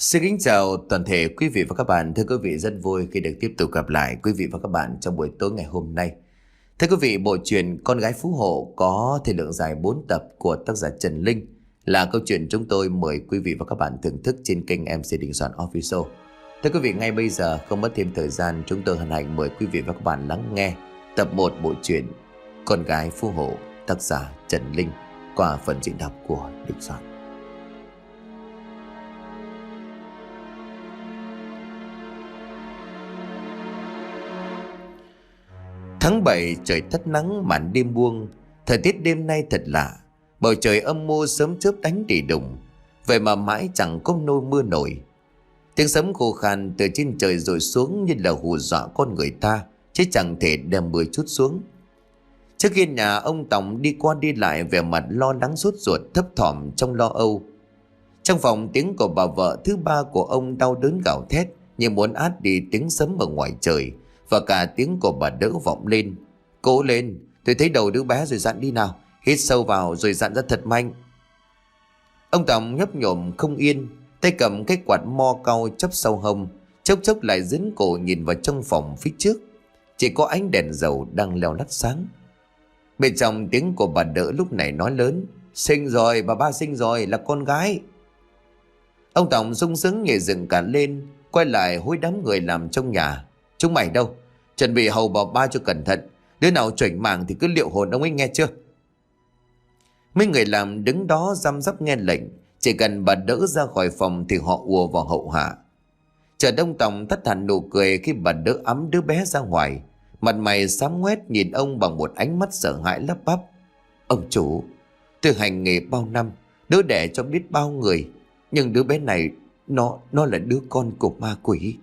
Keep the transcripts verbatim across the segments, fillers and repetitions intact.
Xin kính chào toàn thể quý vị và các bạn. Thưa quý vị, rất vui khi được tiếp tục gặp lại quý vị và các bạn trong buổi tối ngày hôm nay. Thưa quý vị, bộ truyện Con gái Phú Hộ có thời lượng dài bốn tập của tác giả Trần Linh là câu chuyện chúng tôi mời quý vị và các bạn thưởng thức trên kênh em xê Đình Soạn Official. Thưa quý vị, ngay bây giờ không mất thêm thời gian, chúng tôi hân hạnh mời quý vị và các bạn lắng nghe tập một bộ truyện Con gái Phú Hộ, tác giả Trần Linh qua phần diễn đọc của Đình Soạn. Tháng bảy trời tắt nắng, màn đêm buông. Thời tiết đêm nay thật lạ, bầu trời âm mưu, sớm chớp đánh rì đùng. Vậy mà mãi chẳng có nôi mưa nổi. Tiếng sấm khô khan từ trên trời rồi xuống như là hù dọa con người ta, chứ chẳng thể đem mưa chút xuống. Trước khi nhà ông Tòng đi qua đi lại, vẻ mặt lo lắng sốt ruột, thấp thỏm trong lo âu. Trong phòng, tiếng của bà vợ thứ ba của ông đau đớn gào thét như muốn át đi tiếng sấm ở ngoài trời. Và cả tiếng của bà đỡ vọng lên. Cố lên, tôi thấy đầu đứa bé rồi, dặn đi nào. Hít sâu vào rồi dặn ra thật mạnh. Ông Tòng nhấp nhổm không yên, tay cầm cái quạt mo cau chắp sau hông, chốc chốc lại dính cổ nhìn vào trong phòng phía trước. Chỉ có ánh đèn dầu đang leo lắt sáng. Bên trong, tiếng của bà đỡ lúc này nói lớn: Sinh rồi, bà ba sinh rồi, là con gái. Ông Tòng sung sướng nhảy dựng cả lên, quay lại hối đám người làm trong nhà: Chúng mày đâu? Chuẩn bị hầu bà ba cho cẩn thận. Đứa nào chảnh màng thì cứ liệu hồn ông ấy, nghe chưa? Mấy người làm đứng đó răm rắp nghe lệnh. Chỉ cần bà đỡ ra khỏi phòng thì họ ùa vào hậu hạ. Chợt ông Tòng tắt hẳn nụ cười khi bà đỡ ẵm đứa bé ra ngoài. Mặt mày xám ngoét nhìn ông bằng một ánh mắt sợ hãi lắp bắp: Ông chủ, tôi hành nghề bao năm, đỡ đẻ cho biết bao người, nhưng đứa bé này Nó nó là đứa con của ma quỷ.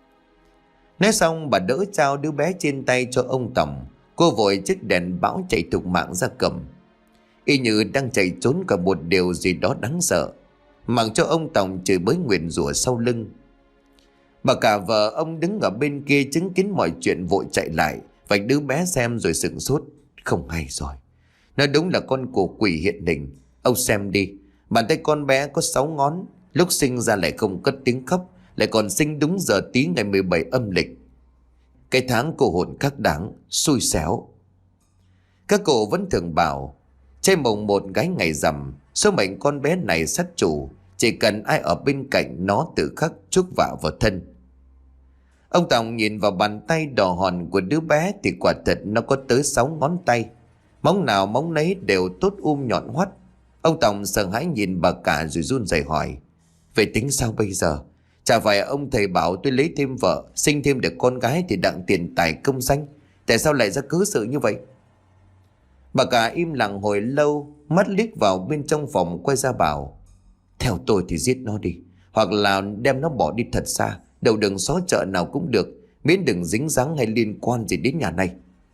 Nói xong, bà đỡ trao đứa bé trên tay cho ông Tòng. Cô vội chiếc đèn bão chạy thục mạng ra cầm, y như đang chạy trốn cả một điều gì đó đáng sợ, mặc cho ông Tòng chửi bới nguyền rủa sau lưng. Bà cả vợ ông đứng ở bên kia chứng kiến mọi chuyện vội chạy lại vạch đứa bé xem rồi sửng sốt: Không hay rồi, nó đúng là con của quỷ hiện hình. Ông xem đi, bàn tay con bé có sáu ngón, lúc sinh ra lại không cất tiếng khóc, lại còn sinh đúng giờ tí ngày mười bảy âm lịch. Cái tháng cô hồn các đáng, xui xẻo. Các cụ vẫn thường bảo trai mồng một gái ngày rằm, số mệnh con bé này sát chủ, chỉ cần ai ở bên cạnh nó tự khắc chuốc vạ vào thân. Ông Tòng nhìn vào bàn tay đỏ hòn của đứa bé thì quả thật nó có tới sáu ngón tay, móng nào móng nấy đều tốt um nhọn hoắt. Ông Tòng sợ hãi nhìn bà cả rồi run rẩy hỏi: Vậy tính sao bây giờ? Chả phải ông thầy bảo tôi lấy thêm vợ, sinh thêm được con gái thì đặng tiền tài công danh, tại sao lại ra cớ sự như vậy? Bà cả im lặng hồi lâu, mắt liếc vào bên trong phòng quay ra bảo: Theo tôi thì giết nó đi, hoặc là đem nó bỏ đi thật xa, đầu đường xó chợ nào cũng được, miễn đừng dính dáng hay liên quan gì đến nhà này.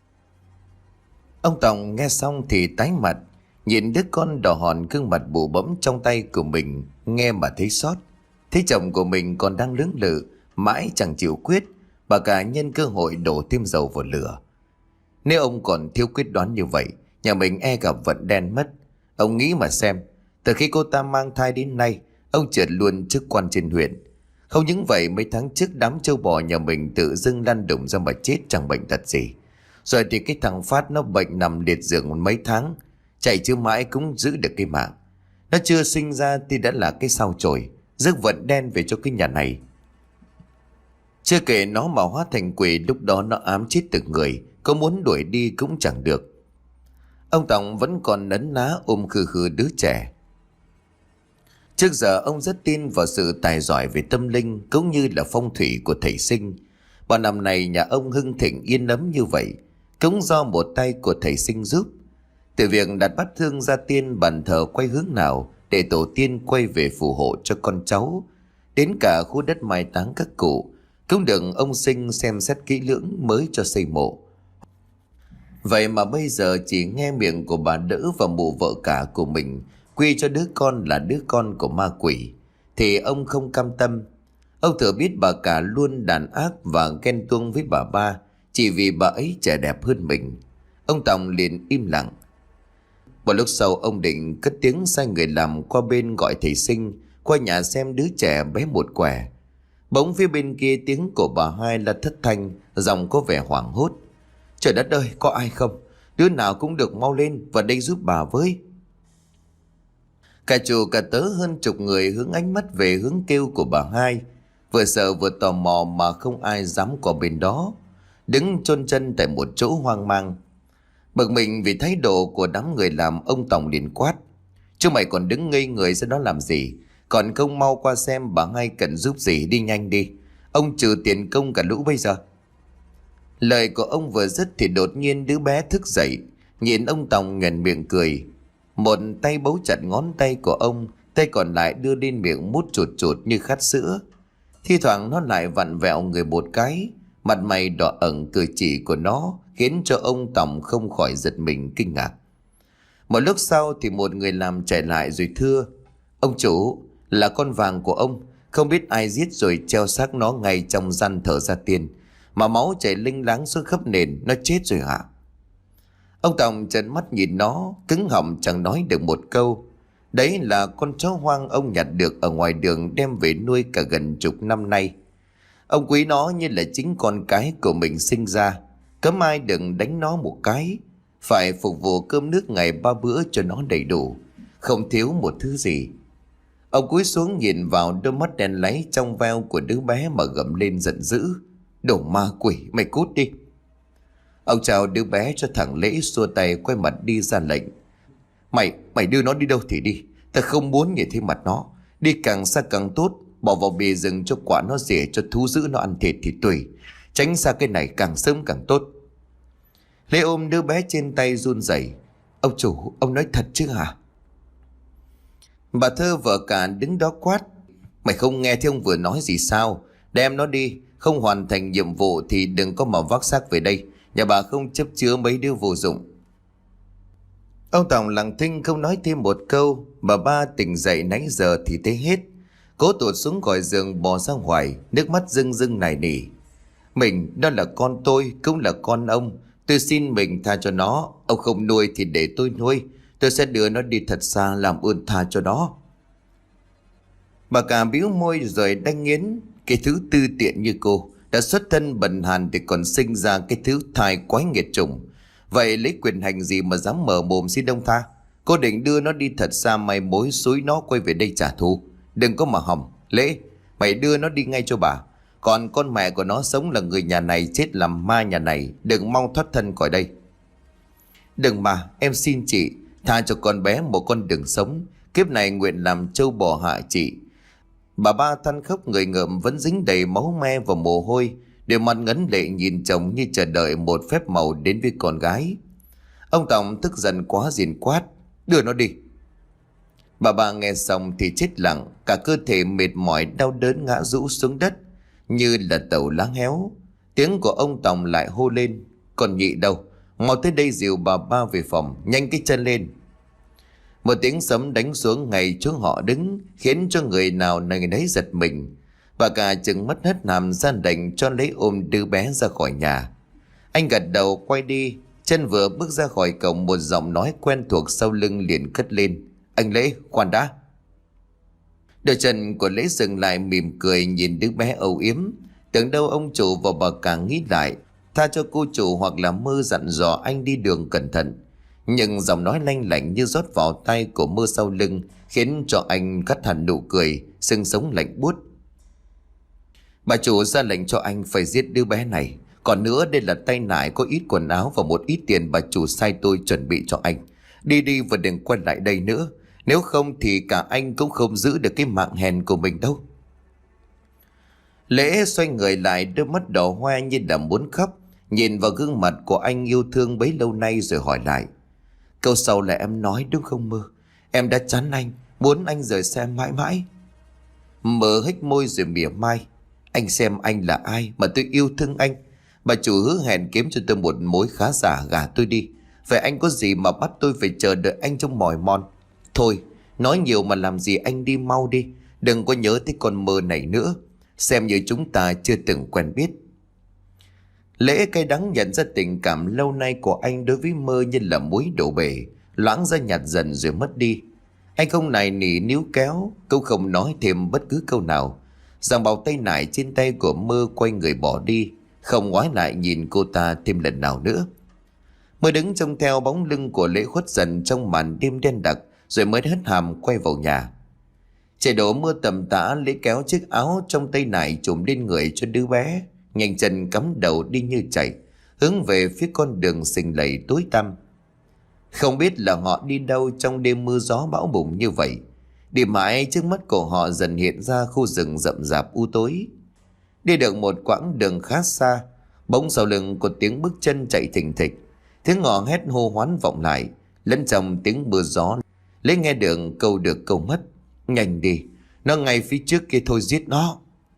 Ông Tòng nghe xong thì tái mặt, nhìn đứa con đỏ hòn gương mặt bụ bẫm trong tay của mình, nghe mà thấy xót. Thấy chồng của mình còn đang lưỡng lự mãi chẳng chịu quyết, bà cả nhân cơ hội đổ thêm dầu vào lửa. Nếu ông còn thiếu quyết đoán như vậy, nhà mình e gặp vận đen mất. Ông nghĩ mà xem, từ khi cô ta mang thai đến nay, ông trượt luôn chức quan trên huyện. Không những vậy, mấy tháng trước đám trâu bò nhà mình tự dưng lăn đùng ra mà chết chẳng bệnh tật gì. Rồi thì cái thằng Phát nó bệnh nằm liệt giường mấy tháng, chạy chứ mãi cũng giữ được cái mạng. Nó chưa sinh ra thì đã là cái sao chổi, rước vận đen về cho cái nhà này. Chưa kể nó mà hóa thành quỷ, lúc đó nó ám chết từng người, có muốn đuổi đi cũng chẳng được. Ông Tòng vẫn còn nấn ná ôm khư khư đứa trẻ. Trước giờ ông rất tin vào sự tài giỏi về tâm linh cũng như là phong thủy của thầy Sinh. Bao năm nay nhà ông hưng thịnh yên ấm như vậy cũng do một tay của thầy Sinh giúp. Từ việc đặt bát hương gia tiên, bàn thờ quay hướng nào để tổ tiên quay về phù hộ cho con cháu, đến cả khu đất mai táng các cụ cũng được ông Sinh xem xét kỹ lưỡng mới cho xây mộ. Vậy mà bây giờ chỉ nghe miệng của bà đỡ và mụ vợ cả của mình quy cho đứa con là đứa con của ma quỷ, thì ông không cam tâm. Ông thừa biết bà cả luôn đàn ác và ghen tuông với bà ba chỉ vì bà ấy trẻ đẹp hơn mình. Ông Tòng liền im lặng. Một lúc sau, ông định cất tiếng sai người làm qua bên gọi thầy Sinh qua nhà xem đứa trẻ bé một quẻ. Bỗng phía bên kia tiếng của bà hai là thất thanh, giọng có vẻ hoảng hốt. Trời đất ơi, có ai không? Đứa nào cũng được, mau lên và đây giúp bà với. Cả chủ cả tớ hơn chục người hướng ánh mắt về hướng kêu của bà hai, vừa sợ vừa tò mò mà không ai dám qua bên đó, đứng chôn chân tại một chỗ hoang mang. Bực mình vì thái độ của đám người làm, ông Tòng liền quát: Chứ mày còn đứng ngây người ra đó làm gì? Còn không mau qua xem bà hai cần giúp gì, đi nhanh đi. Ông trừ tiền công cả lũ bây giờ. Lời của ông vừa dứt thì đột nhiên đứa bé thức dậy, nhìn ông Tòng nhoẻn miệng cười. Một tay bấu chặt ngón tay của ông, tay còn lại đưa lên miệng mút chụt chụt như khát sữa. Thi thoảng nó lại vặn vẹo người một cái, mặt mày đỏ ẩn, cử chỉ của nó khiến cho ông Tòng không khỏi giật mình kinh ngạc. Một lúc sau thì một người làm chạy lại rồi thưa: Ông chủ, là con vàng của ông, không biết ai giết rồi treo xác nó ngay trong gian thờ gia tiên, mà máu chảy linh láng xuống khắp nền, nó chết rồi hả? Ông Tòng trợn mắt nhìn nó, cứng họng chẳng nói được một câu. Đấy là con chó hoang ông nhặt được ở ngoài đường đem về nuôi cả gần chục năm nay. Ông quý nó như là chính con cái của mình sinh ra, cấm ai đừng đánh nó một cái, phải phục vụ cơm nước ngày ba bữa cho nó đầy đủ, không thiếu một thứ gì. Ông cúi xuống nhìn vào đôi mắt đen láy trong veo của đứa bé mà gầm lên giận dữ: Đồ ma quỷ, mày cút đi! Ông chào đứa bé cho thằng Lễ, xua tay quay mặt đi ra lệnh: Mày, mày đưa nó đi đâu thì đi, ta không muốn nhìn thấy mặt nó. Đi càng xa càng tốt, bỏ vào bìa rừng cho quả nó rỉa, cho thú dữ nó ăn thịt thì tùy. Tránh xa cái này càng sớm càng tốt. Lễ ôm đứa bé trên tay run rẩy: Ông chủ, ông nói thật chứ hả? Bà Thơ vợ cả đứng đó quát: Mày không nghe thấy ông vừa nói gì sao? Đem nó đi, không hoàn thành nhiệm vụ thì đừng có mà vác xác về đây. Nhà bà không chấp chứa mấy đứa vô dụng. Ông Tòng lặng thinh không nói thêm một câu. Bà ba tỉnh dậy nãy giờ thì thấy hết, cố tụt xuống khỏi giường bò ra ngoài, nước mắt rưng rưng nài nỉ: Mình, đó là con tôi, cũng là con ông. Tôi xin mình tha cho nó. Ông không nuôi thì để tôi nuôi. Tôi sẽ đưa nó đi thật xa, làm ơn tha cho nó. Bà cả bĩu môi rồi đanh nghiến: Cái thứ tư tiện như cô, đã xuất thân bần hàn thì còn sinh ra cái thứ thai quái nghiệt chủng. Vậy lấy quyền hành gì mà dám mở mồm xin ông tha? Cô định đưa nó đi thật xa, mày mối xúi nó quay về đây trả thù. Đừng có mà hỏng. Lễ, mày đưa nó đi ngay cho bà. Còn con mẹ của nó sống là người nhà này, chết làm ma nhà này, đừng mong thoát thân khỏi đây. Đừng mà, em xin chị, tha cho con bé một con đường sống. Kiếp này nguyện làm trâu bò hạ chị. Bà ba than khóc người ngợm, vẫn dính đầy máu me và mồ hôi, để mặt ngấn lệ nhìn chồng như chờ đợi một phép màu đến với con gái. Ông Tòng tức giận quá liền quát: Đưa nó đi! Bà ba nghe xong thì chết lặng, cả cơ thể mệt mỏi đau đớn ngã rũ xuống đất như là tàu lá héo. Tiếng của ông Tòng lại hô lên: Còn Nhị đâu? Mau tới đây dìu bà ba về phòng, nhanh cái chân lên! Một tiếng sấm đánh xuống ngay chỗ họ đứng, khiến cho người nào người nấy giật mình. Bà cả chừng mất hết hàm ra lệnh cho lấy ôm đứa bé ra khỏi nhà. Anh gật đầu quay đi, chân vừa bước ra khỏi cổng, một giọng nói quen thuộc sau lưng liền cất lên: Anh Lễ, khoan đã! Đôi chân của Lễ dừng lại, mỉm cười nhìn đứa bé âu yếm. Tưởng đâu ông chủ và bà cả nghĩ lại, tha cho cô chủ hoặc là mơ dặn dò anh đi đường cẩn thận. Nhưng giọng nói lanh lảnh như rót vào tay của mơ sau lưng khiến cho anh cắt hẳn nụ cười, xương sống lạnh buốt. Bà chủ ra lệnh cho anh phải giết đứa bé này. Còn nữa, đây là tay nải có ít quần áo và một ít tiền bà chủ sai tôi chuẩn bị cho anh. Đi đi và đừng quay lại đây nữa, nếu không thì cả anh cũng không giữ được cái mạng hèn của mình đâu. Lễ xoay người lại, đôi mắt đỏ hoe như là muốn khóc, nhìn vào gương mặt của anh yêu thương bấy lâu nay rồi hỏi lại: Câu sau là em nói đúng không Mơ? Em đã chán anh, muốn anh rời xa mãi mãi. Mơ hếch môi rồi mỉa mai: Anh xem anh là ai mà tôi yêu thương anh? Bà chủ hứa hẹn kiếm cho tôi một mối khá giả gả tôi đi. Vậy anh có gì mà bắt tôi phải chờ đợi anh trong mỏi mòn? Thôi, nói nhiều mà làm gì, anh đi mau đi. Đừng có nhớ tới con Mơ này nữa, xem như chúng ta chưa từng quen biết. Lễ cay đắng nhận ra tình cảm lâu nay của anh đối với Mơ như là muối đổ bể, loãng ra nhạt dần rồi mất đi. Anh không nài nỉ níu kéo, cũng không nói thêm bất cứ câu nào. Giằng bao tay nải trên tay của Mơ quay người bỏ đi, không ngoái lại nhìn cô ta thêm lần nào nữa. Mơ đứng trông theo bóng lưng của Lễ khuất dần trong màn đêm đen đặc, rồi mới hất hàm quay vào nhà. Trời đổ mưa tầm tã, Lễ kéo chiếc áo trong tay nải trùm lên người cho đứa bé, nhanh chân cắm đầu đi như chạy, hướng về phía con đường xình lầy tối tăm. Không biết là họ đi đâu trong đêm mưa gió bão bùng như vậy. Đi mãi trước mắt của họ dần hiện ra khu rừng rậm rạp u tối. Đi được một quãng đường khá xa, bỗng sau lưng có tiếng bước chân chạy thình thịch. Tiếng ngọ hét hô hoán vọng lại, lẫn trong tiếng mưa gió. Lễ nghe được câu được câu mất. Nhanh đi, nó ngay phía trước kia thôi, giết nó.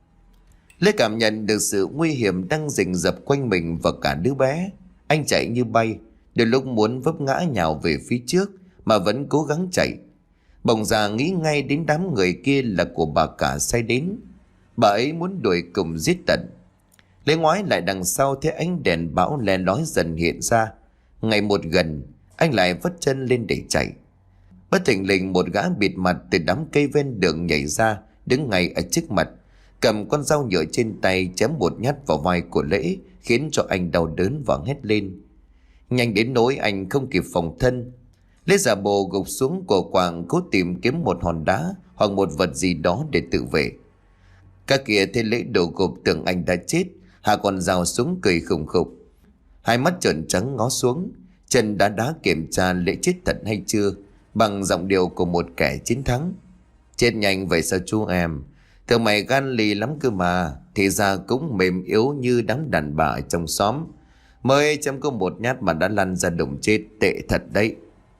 Lễ cảm nhận được sự nguy hiểm đang rình rập quanh mình và cả đứa bé. Anh chạy như bay, đôi lúc muốn vấp ngã nhào về phía trước mà vẫn cố gắng chạy. Bỗng già nghĩ ngay đến đám người kia là của bà cả sai đến. Bà ấy muốn đuổi cùng giết tận. Lễ ngoái lại đằng sau thấy ánh đèn bão le lói dần hiện ra. Ngày một gần, anh lại vất chân lên để chạy. Bất thình lình một gã bịt mặt từ đám cây ven đường nhảy ra, đứng ngay ở trước mặt, cầm con dao nhựa trên tay chém một nhát vào vai của Lễ, khiến cho anh đau đớn và hét lên. Nhanh đến nỗi anh không kịp phòng thân, Lễ giả bộ gục xuống cổ quạng, cố tìm kiếm một hòn đá hoặc một vật gì đó để tự vệ. Các kia thấy Lễ đổ gục tưởng anh đã chết, hạ con dao xuống cười khùng khục. Hai mắt trợn trắng ngó xuống, chân đá đá kiểm tra Lễ chết thật hay chưa, bằng giọng điệu của một kẻ chiến thắng. Chết nhanh vậy sao chú em? Thường mày gan lì lắm cơ mà, thì ra cũng mềm yếu như đám đàn bà ở trong xóm. Mới chấm có một nhát mà đã lăn ra đồng chết, tệ thật đấy.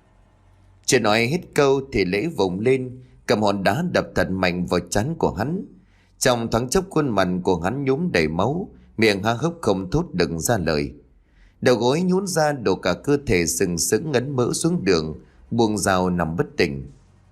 Chưa nói hết câu thì Lễ vùng lên, cầm hòn đá đập thật mạnh vào trán của hắn. Trong thoáng chốc khuôn mặt của hắn nhúm đầy máu, miệng há hốc không thốt đừng ra lời. Đầu gối nhún ra, đổ cả cơ thể sừng sững ngấn mỡ xuống đường, buông dao nằm bất tỉnh.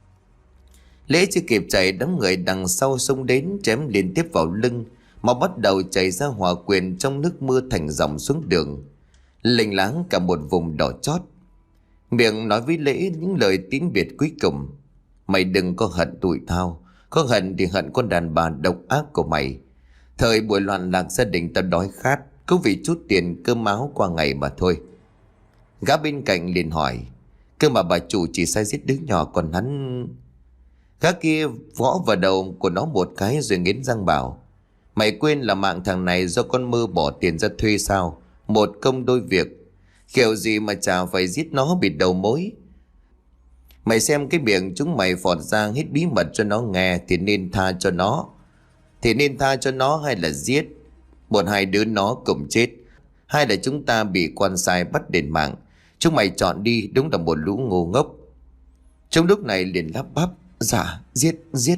Lễ chưa kịp chạy, đám người đằng sau xông đến chém liên tiếp vào lưng, máu bắt đầu chảy ra hòa quyện trong nước mưa thành dòng xuống đường, lênh láng cả một vùng đỏ chót. Miệng nói với Lễ những lời tiếng biệt cuối cùng: mày đừng có hận tụi tao, có hận thì hận con đàn bà độc ác của mày. Thời buổi loạn lạc gia đình tao đói khát, cũng vì chút tiền cơm áo qua ngày mà thôi. Gã bên cạnh liền hỏi: cơ mà bà chủ chỉ sai giết đứa nhỏ, còn hắn... Gã kia võ vào đầu của nó một cái rồi nghiến răng bảo: mày quên là mạng thằng này do con Mơ bỏ tiền ra thuê sao? Một công đôi việc, kiểu gì mà chả phải giết nó bịt đầu mối. Mày xem cái miệng chúng mày phọt ra hết bí mật cho nó nghe thì nên tha cho nó. Thì nên tha cho nó hay là giết? Một hai đứa nó cùng chết, hai là chúng ta bị quan sai bắt đền mạng. Chúng mày chọn đi, đúng là một lũ ngu ngốc. Trong lúc này liền lắp bắp: dạ, giết, giết.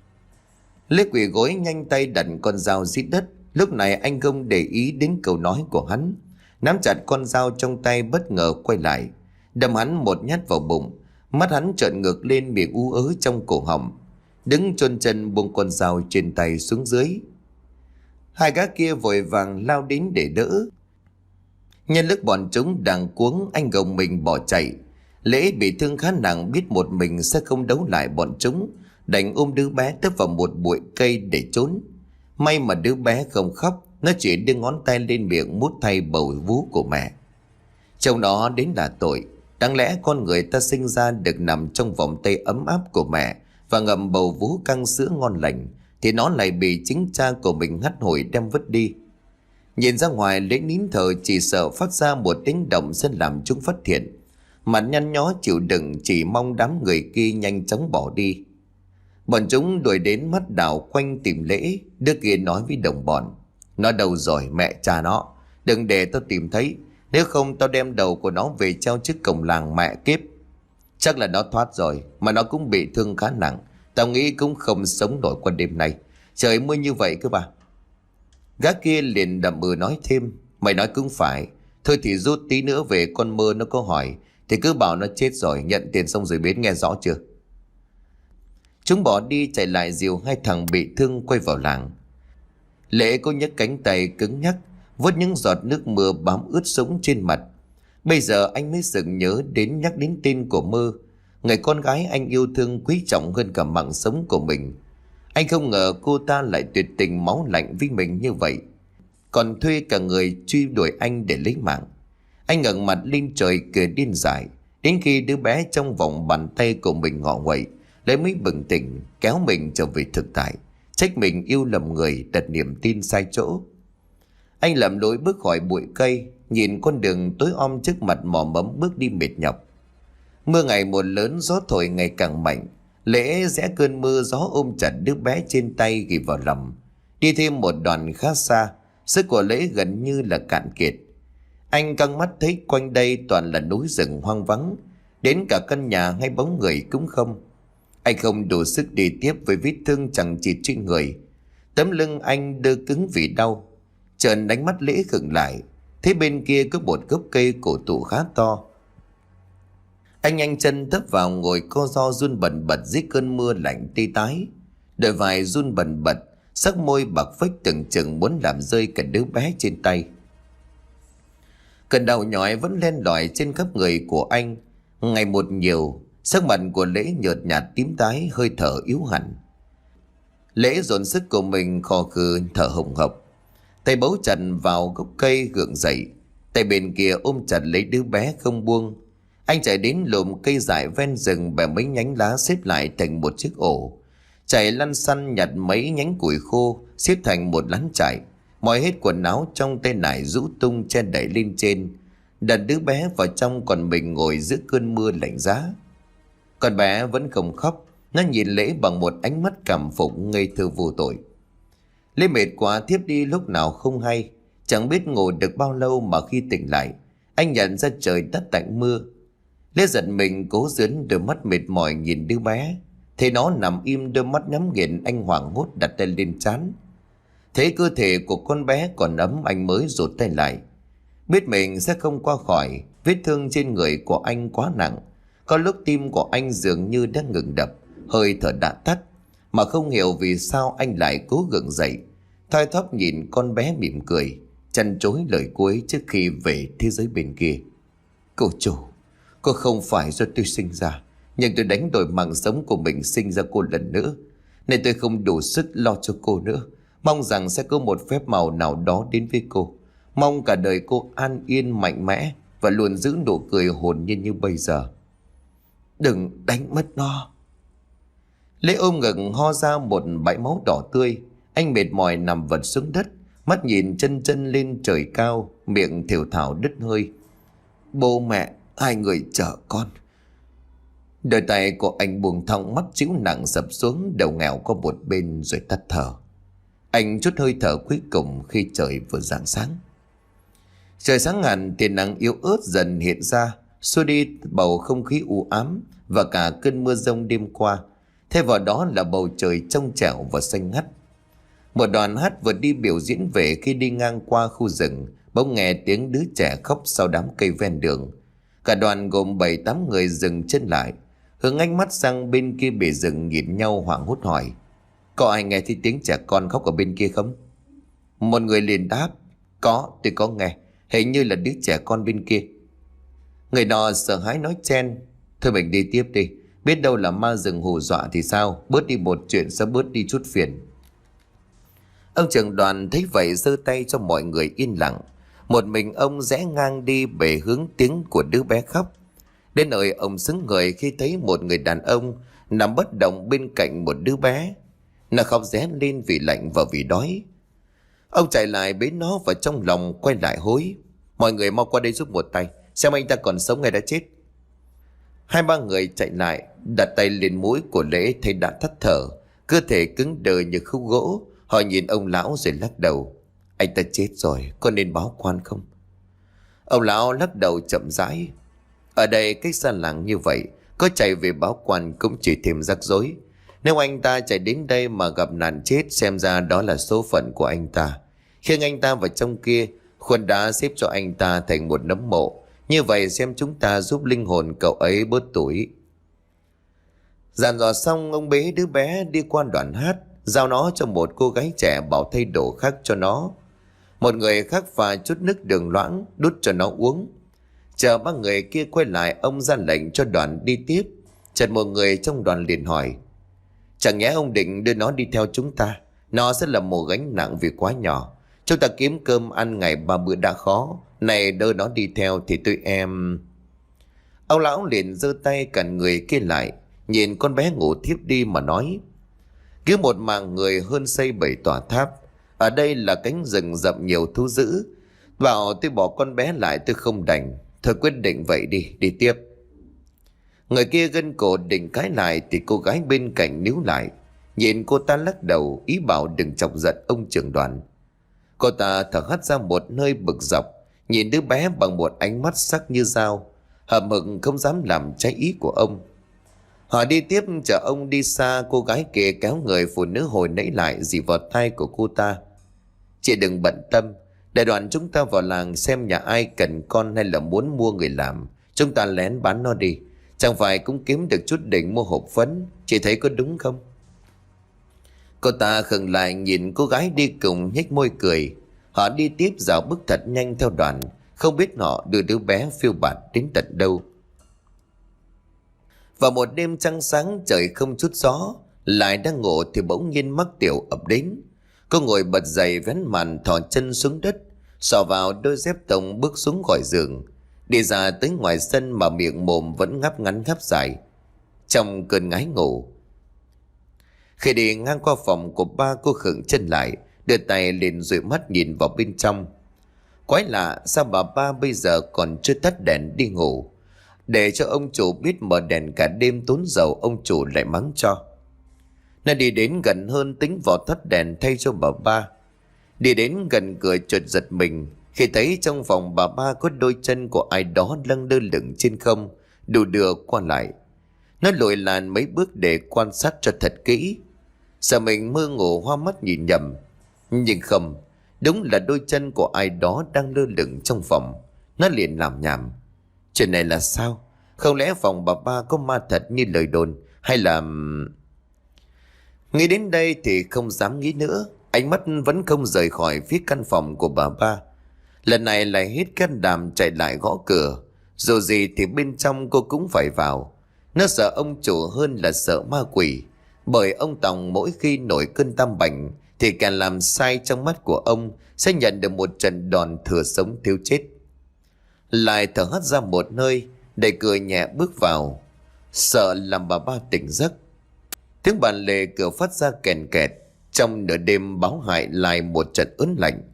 Lễ quỳ gối nhanh tay đặt con dao giết đất. Lúc này anh không để ý đến câu nói của hắn, nắm chặt con dao trong tay bất ngờ quay lại, đâm hắn một nhát vào bụng. Mắt hắn trợn ngược lên, miệng ú ớ trong cổ họng, đứng chôn chân buông con dao trên tay xuống dưới. Hai gã kia vội vàng lao đến để đỡ. Nhân lúc bọn chúng đang cuống, anh gồng mình bỏ chạy. Lễ bị thương khá nặng, biết một mình sẽ không đấu lại bọn chúng, đành ôm đứa bé tấp vào một bụi cây để trốn. May mà đứa bé không khóc, nó chỉ đưa ngón tay lên miệng mút thay bầu vú của mẹ. Trông nó đến là tội. Đáng lẽ con người ta sinh ra được nằm trong vòng tay ấm áp của mẹ và ngậm bầu vú căng sữa ngon lành, thì nó lại bị chính cha của mình hắt hủi đem vứt đi. Nhìn ra ngoài, Lễ nín thở, chỉ sợ phát ra một tiếng động sẽ làm chúng phát hiện. Mặt nhăn nhó chịu đựng, chỉ mong đám người kia nhanh chóng bỏ đi. Bọn chúng đuổi đến mắt đảo quanh tìm Lễ. Đứa kia nói với đồng bọn: nó đâu rồi mẹ cha nó, đừng để tao tìm thấy, nếu không tao đem đầu của nó về treo trước cổng làng mẹ kiếp. Chắc là nó thoát rồi, mà nó cũng bị thương khá nặng, tao nghĩ cũng không sống nổi qua đêm nay, trời mưa như vậy cơ bà. Gã kia liền đậm ừ nói thêm: mày nói cũng phải, thôi thì rút tí nữa về, con Mơ nó có hỏi thì cứ bảo nó chết rồi, nhận tiền xong rồi biến, nghe rõ chưa? Chúng bỏ đi, chạy lại dìu hai thằng bị thương quay vào làng. Lễ có nhấc cánh tay cứng nhắc, vuốt những giọt nước mưa bám ướt sũng trên mặt. Bây giờ anh mới sực nhớ đến nhắc đến tên của Mơ. người con gái anh yêu thương quý trọng hơn cả mạng sống của mình. Anh không ngờ cô ta lại tuyệt tình máu lạnh với mình như vậy, còn thuê cả người truy đuổi anh để lấy mạng. Anh ngẩng mặt lên trời cười điên dại, đến khi đứa bé trong vòng bàn tay của mình ngọ nguậy, lấy mới bừng tỉnh, kéo mình trở về thực tại, trách mình yêu lầm người, đặt niềm tin sai chỗ. Anh lầm lối bước khỏi bụi cây, nhìn con đường tối om trước mặt mò mẫm bước đi mệt nhọc. Mưa ngày một lớn, gió thổi ngày càng mạnh. Lễ rẽ cơn mưa gió ôm chặt đứa bé trên tay ghi vào lòng. Đi thêm một đoạn khá xa, sức của Lễ gần như là cạn kiệt. Anh căng mắt thấy quanh đây toàn là núi rừng hoang vắng, đến cả căn nhà hay bóng người cũng không. Anh không đủ sức đi tiếp với vết thương chẳng chịt trên người. Tấm lưng anh đơ cứng vì đau. Chợt đánh mắt Lễ khựng lại, thấy bên kia có một gốc cây cổ thụ khá to. Anh nhanh chân thấp vào ngồi co ro run bần bật dưới cơn mưa lạnh tê tái. Đôi vai run bần bật, sắc môi bạc phách tưởng chừng muốn làm rơi cả đứa bé trên tay. Cơn đau nhói vẫn len lỏi trên khắp người của anh, ngày một nhiều. Sắc mặt của Lễ nhợt nhạt tím tái, hơi thở yếu hẳn. Lễ dồn sức của mình khò khừ thở hồng hộc, tay bấu chặt vào gốc cây gượng dậy, tay bên kia ôm chặt lấy đứa bé không buông. Anh chạy đến lùm cây dại ven rừng, bẻ mấy nhánh lá xếp lại thành một chiếc ổ, chạy lăn xăn nhặt mấy nhánh củi khô xếp thành một lán trại, moi hết quần áo trong tay nải rũ tung che đẩy lên trên, đặt đứa bé vào trong, còn mình ngồi giữa cơn mưa lạnh giá. Con bé vẫn không khóc, nó nhìn Lễ bằng một ánh mắt cảm phục ngây thơ vô tội. Lễ mệt quá thiếp đi lúc nào không hay, chẳng biết ngủ được bao lâu mà khi tỉnh lại, anh nhận ra trời đất tạnh mưa. Lễ giật mình cố dướn đôi mắt mệt mỏi nhìn đứa bé, thấy nó nằm im đôi mắt nhắm nghiền, anh hoảng hốt đặt tay lên trán. Thấy cơ thể của con bé còn ấm, anh mới rụt tay lại. Biết mình sẽ không qua khỏi, vết thương trên người của anh quá nặng. Có lúc tim của anh dường như đã ngừng đập, hơi thở đã tắt, mà không hiểu vì sao anh lại cố gượng dậy, thoi thóp nhìn con bé mỉm cười, chăn chối lời cuối trước khi về thế giới bên kia. Cô chủ, cô không phải do tôi sinh ra, nhưng tôi đánh đổi mạng sống của mình sinh ra cô lần nữa, nên tôi không đủ sức lo cho cô nữa. Mong rằng sẽ có một phép màu nào đó đến với cô. Mong cả đời cô an yên, mạnh mẽ và luôn giữ nụ cười hồn nhiên như bây giờ. Đừng đánh mất nó. Lễ ôm ngực ho ra một bãi máu đỏ tươi. Anh mệt mỏi nằm vật xuống đất, mắt nhìn chân chân lên trời cao, miệng thều thào đứt hơi. Bố mẹ, hai người chở con. Đôi tay của anh buông thong, mắt chịu nặng sập xuống, đầu nghèo qua một bên rồi tắt thở. Anh chút hơi thở cuối cùng khi trời vừa rạng sáng. Trời sáng hẳn, tia nắng yếu ớt dần hiện ra, xua đi bầu không khí u ám và cả cơn mưa giông đêm qua. Thay vào đó là bầu trời trong trẻo và xanh ngắt. Một đoàn hát vừa đi biểu diễn về, khi đi ngang qua khu rừng, bỗng nghe tiếng đứa trẻ khóc sau đám cây ven đường. Cả đoàn gồm bảy tám người dừng chân lại, hướng ánh mắt sang bên kia bể rừng, nhìn nhau hoảng hốt hỏi: có ai nghe thấy tiếng trẻ con khóc ở bên kia không? Một người liền đáp: có, tôi có nghe, hình như là đứa trẻ con bên kia. Người nọ sợ hãi nói chen: thôi mình đi tiếp đi, biết đâu là ma rừng hù dọa thì sao, bớt đi một chuyện sẽ bớt đi chút phiền. Ông trưởng đoàn thấy vậy giơ tay cho mọi người yên lặng. Một mình ông rẽ ngang đi về hướng tiếng của đứa bé khóc. Đến nơi ông sững người khi thấy một người đàn ông nằm bất động bên cạnh một đứa bé. Nó khóc ré lên vì lạnh và vì đói. Ông chạy lại bế nó vào trong lòng, quay lại hối: mọi người mau qua đây giúp một tay, xem anh ta còn sống hay đã chết. Hai ba người chạy lại, đặt tay lên mũi của Lễ, thấy đã tắt thở, cơ thể cứng đờ như khúc gỗ. Họ nhìn ông lão rồi lắc đầu: anh ta chết rồi, có nên báo quan không? Ông lão lắc đầu chậm rãi: ở đây cách xa làng như vậy, có chạy về báo quan cũng chỉ thêm rắc rối. Nếu anh ta chạy đến đây mà gặp nạn chết, xem ra đó là số phận của anh ta. Khi anh ta vào trong kia, khuôn đá xếp cho anh ta thành một nấm mộ. Như vậy xem chúng ta giúp linh hồn cậu ấy bớt tuổi. Dặn dò xong, ông bế đứa bé đi qua đoạn hát, giao nó cho một cô gái trẻ bảo thay đồ khác cho nó. Một người khác pha chút nước đường loãng đút cho nó uống. Chờ ba người kia quay lại, ông ra lệnh cho đoàn đi tiếp. Chợt một người trong đoàn liền hỏi: Chẳng nhẽ ông định đưa nó đi theo chúng ta? Nó sẽ là một gánh nặng vì quá nhỏ. Chúng ta kiếm cơm ăn ngày ba bữa đã khó, này đưa nó đi theo thì tụi em... Ông lão liền giơ tay cản người kia lại, nhìn con bé ngủ thiếp đi mà nói: Cứ một mạng người hơn xây bảy tòa tháp. Ở đây là cánh rừng rậm nhiều thú dữ. Bảo tôi bỏ con bé lại tôi không đành. Thôi quyết định vậy đi, đi tiếp. Người kia gân cổ định cãi lại thì cô gái bên cạnh níu lại. Nhìn cô ta lắc đầu, ý bảo đừng chọc giận ông trưởng đoàn. Cô ta thở hắt ra một hơi bực dọc, nhìn đứa bé bằng một ánh mắt sắc như dao, hậm hực không dám làm trái ý của ông. Họ đi tiếp, chờ ông đi xa, cô gái kia kéo người phụ nữ hồi nãy lại dì vào tai của cô ta: Chị đừng bận tâm, để đoàn chúng ta vào làng xem nhà ai cần con hay là muốn mua người làm, chúng ta lén bán nó đi, chẳng phải cũng kiếm được chút đỉnh mua hộp phấn. Chị thấy có đúng không? Cô ta khựng lại nhìn cô gái đi cùng, nhếch môi cười. Họ đi tiếp dạo bước thật nhanh theo đoàn, không biết họ đưa đứa bé phiêu bạt đến tận đâu. Vào một đêm trăng sáng, trời không chút gió, lại đang ngủ thì bỗng nhiên mắc tiểu ập đến. Cô ngồi bật dậy, vén màn thò chân xuống đất, xỏ vào đôi dép tông bước xuống khỏi giường, đi ra tới ngoài sân mà miệng mồm vẫn ngáp ngắn ngáp dài trong cơn ngái ngủ. Khi đi ngang qua phòng của ba, cô khựng chân lại, đưa tay lên dụi mắt nhìn vào bên trong. Quái lạ, sao bà ba bây giờ còn chưa tắt đèn đi ngủ? Để cho ông chủ biết mở đèn cả đêm tốn dầu, ông chủ lại mắng cho. Nó đi đến gần hơn tính vào tắt đèn thay cho bà ba. Đi đến gần cửa chợt giật mình khi thấy trong phòng bà ba có đôi chân của ai đó lâng lơ lửng trên không, đù đưa qua lại. Nó lùi làn mấy bước để quan sát cho thật kỹ, sợ mình mơ ngủ hoa mắt nhìn nhầm. Nhưng không, đúng là đôi chân của ai đó đang lơ lửng trong phòng. Nó liền làm nhảm: Chuyện này là sao? Không lẽ phòng bà ba có ma thật như lời đồn, hay là... Nghĩ đến đây thì không dám nghĩ nữa. Ánh mắt vẫn không rời khỏi phía căn phòng của bà ba. Lần này lại hết can đảm chạy lại gõ cửa. Dù gì thì bên trong cô cũng phải vào. Nó sợ ông chủ hơn là sợ ma quỷ, bởi ông Tòng mỗi khi nổi cơn tam bành thì càng làm sai trong mắt của ông sẽ nhận được một trận đòn thừa sống thiếu chết. Lại thở hắt ra một hơi, đẩy cửa nhẹ bước vào, sợ làm bà ba tỉnh giấc. Tiếng bàn lề cửa phát ra kèn kẹt, trong nửa đêm báo hại lại một trận ớn lạnh.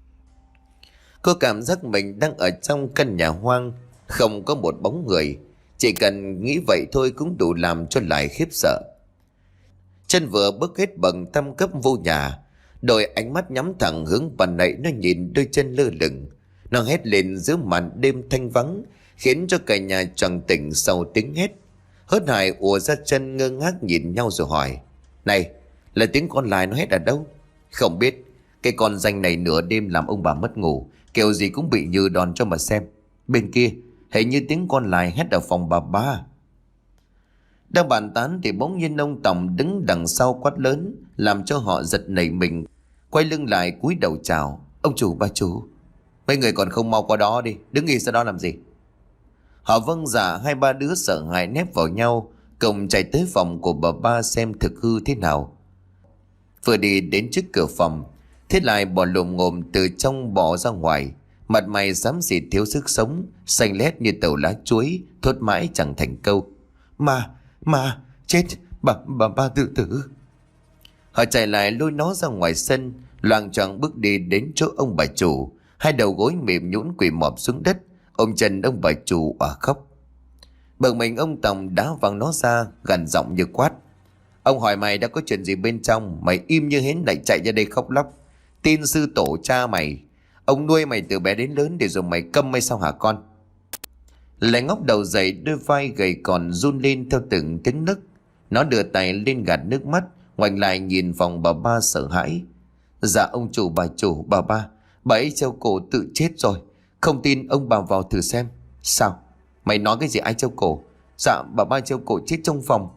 Cô cảm giác mình đang ở trong căn nhà hoang, không có một bóng người. Chỉ cần nghĩ vậy thôi cũng đủ làm cho lại khiếp sợ. Chân vừa bước hết bằng tam cấp vô nhà, đôi ánh mắt nhắm thẳng hướng bàn nãy nó nhìn đôi chân lơ lửng. Nó hét lên giữa màn đêm thanh vắng, khiến cho cả nhà choàng tỉnh sau tiếng hét. Hớt hải ùa ra chân ngơ ngác nhìn nhau rồi hỏi: Này, là tiếng con lai nó hét ở đâu? Không biết. Cái con danh này nửa đêm làm ông bà mất ngủ, kiểu gì cũng bị như đòn cho mà xem. Bên kia hình như tiếng con lai hét ở phòng bà ba. Đang bàn tán thì bỗng nhiên ông Tòng đứng đằng sau quát lớn, làm cho họ giật nảy mình, quay lưng lại cúi đầu chào: Ông chủ, bà chủ, mấy người còn không mau qua đó đi, đứng yên sau đó làm gì? Họ vâng dạ, hai ba đứa sợ hãi nép vào nhau, cùng chạy tới phòng của bà ba xem thực hư thế nào. Vừa đi đến trước cửa phòng, Thiết lại bỏ lồm ngồm từ trong bò ra ngoài, mặt mày xám xịt thiếu sức sống, xanh lét như tàu lá chuối, thốt mãi chẳng thành câu: Mà, mà, chết, bà, bà ba tự tử. Họ chạy lại lôi nó ra ngoài sân, loạng choạng bước đi đến chỗ ông bà chủ, hai đầu gối mềm nhũn quỳ mọp xuống đất, ôm chân ông bà chủ òa khóc. Bực mình ông Tòng đá văng nó ra, gằn giọng như quát: Ông hỏi mày đã có chuyện gì bên trong, mày im như hến lại chạy ra đây khóc lóc. Tin sư tổ cha mày, ông nuôi mày từ bé đến lớn để rồi mày câm hay sao hả con? Lại ngóc đầu dậy, đôi vai gầy còn run lên theo từng tiếng nức. Nó đưa tay lên gạt nước mắt, ngoảnh lại nhìn phòng bà ba sợ hãi: Dạ ông chủ, bà chủ, bà ba, bà ấy treo cổ tự chết rồi. Không tin ông bà vào thử xem. Sao? Mày nói cái gì ai treo cổ? Dạ bà ba treo cổ chết trong phòng.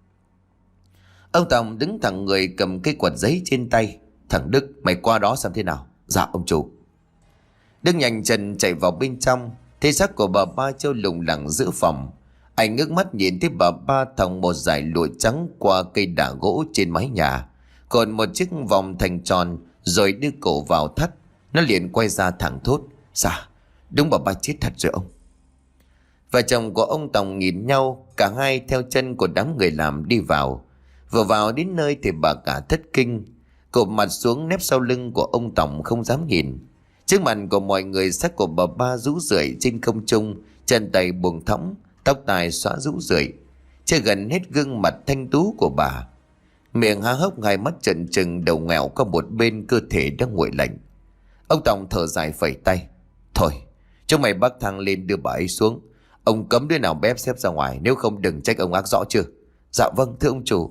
Ông Tòng đứng thẳng người cầm cây quạt giấy trên tay: Thằng Đức, mày qua đó xem thế nào. Dạ ông chủ. Đức nhanh chân chạy vào bên trong, thấy xác của bà ba treo lủng lẳng giữa phòng. Anh ngước mắt nhìn thấy bà ba thòng một dải lụa trắng qua cây đả gỗ trên mái nhà, còn một chiếc vòng thành tròn, rồi đưa cổ vào thắt. Nó liền quay ra thẳng thốt: Dạ, đúng bà ba chết thật rồi ông. Vợ chồng của ông Tòng nhìn nhau, cả hai theo chân của đám người làm đi vào. Vừa vào đến nơi thì bà cả thất kinh, cụp mặt xuống nép sau lưng của ông Tòng không dám nhìn. Trước mặt của mọi người, xác của bà ba rũ rượi trên không trung, chân tay buông thõng, tóc tai xõa rũ rượi, che gần hết gương mặt thanh tú của bà. Miệng há hốc, hai mắt trợn trừng, đầu ngoẹo qua một bên, cơ thể đang nguội lạnh. Ông Tòng thở dài phẩy tay: Thôi, chúng mày bắt thang lên đưa bà ấy xuống. Ông cấm đứa nào bếp xếp ra ngoài, nếu không đừng trách ông, ác rõ chưa? Dạ vâng thưa ông chủ.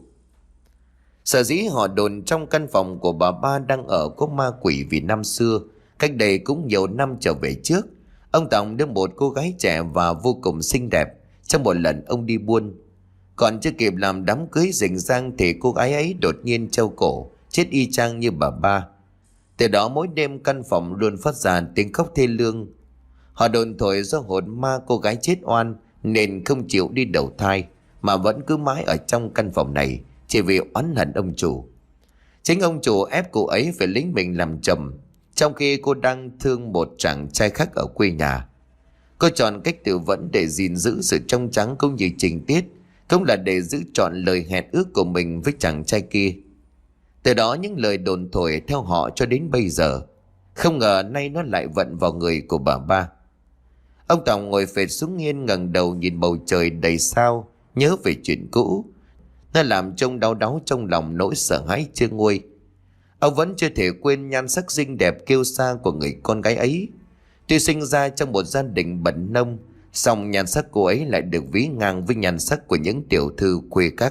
Sở dĩ họ đồn trong căn phòng của bà ba đang ở có ma quỷ vì năm xưa, cách đây cũng nhiều năm trở về trước, ông Tòng đưa một cô gái trẻ và vô cùng xinh đẹp trong một lần ông đi buôn. Còn chưa kịp làm đám cưới rình rang thì cô gái ấy đột nhiên treo cổ, chết y chang như bà ba. Từ đó mỗi đêm căn phòng luôn phát ra tiếng khóc thê lương. Họ đồn thổi do hồn ma cô gái chết oan nên không chịu đi đầu thai, mà vẫn cứ mãi ở trong căn phòng này, chỉ vì oán hận ông chủ. Chính ông chủ ép cô ấy phải lấy mình làm chồng, trong khi cô đang thương một chàng trai khác ở quê nhà. Cô chọn cách tự vẫn để gìn giữ sự trong trắng cũng như tình tiết, cũng là để giữ trọn lời hẹn ước của mình với chàng trai kia. Từ đó những lời đồn thổi theo họ cho đến bây giờ. Không ngờ nay nó lại vận vào người của bà ba. Ông Tòng ngồi phệt xuống nghiêng, ngẩng đầu nhìn bầu trời đầy sao, nhớ về chuyện cũ. Nó làm trông đau đáu trong lòng nỗi sợ hãi chưa nguôi. Ông vẫn chưa thể quên nhan sắc xinh đẹp kiêu sa của người con gái ấy. Tuy sinh ra trong một gia đình bần nông, song nhan sắc cô ấy lại được ví ngang với nhan sắc của những tiểu thư quê các.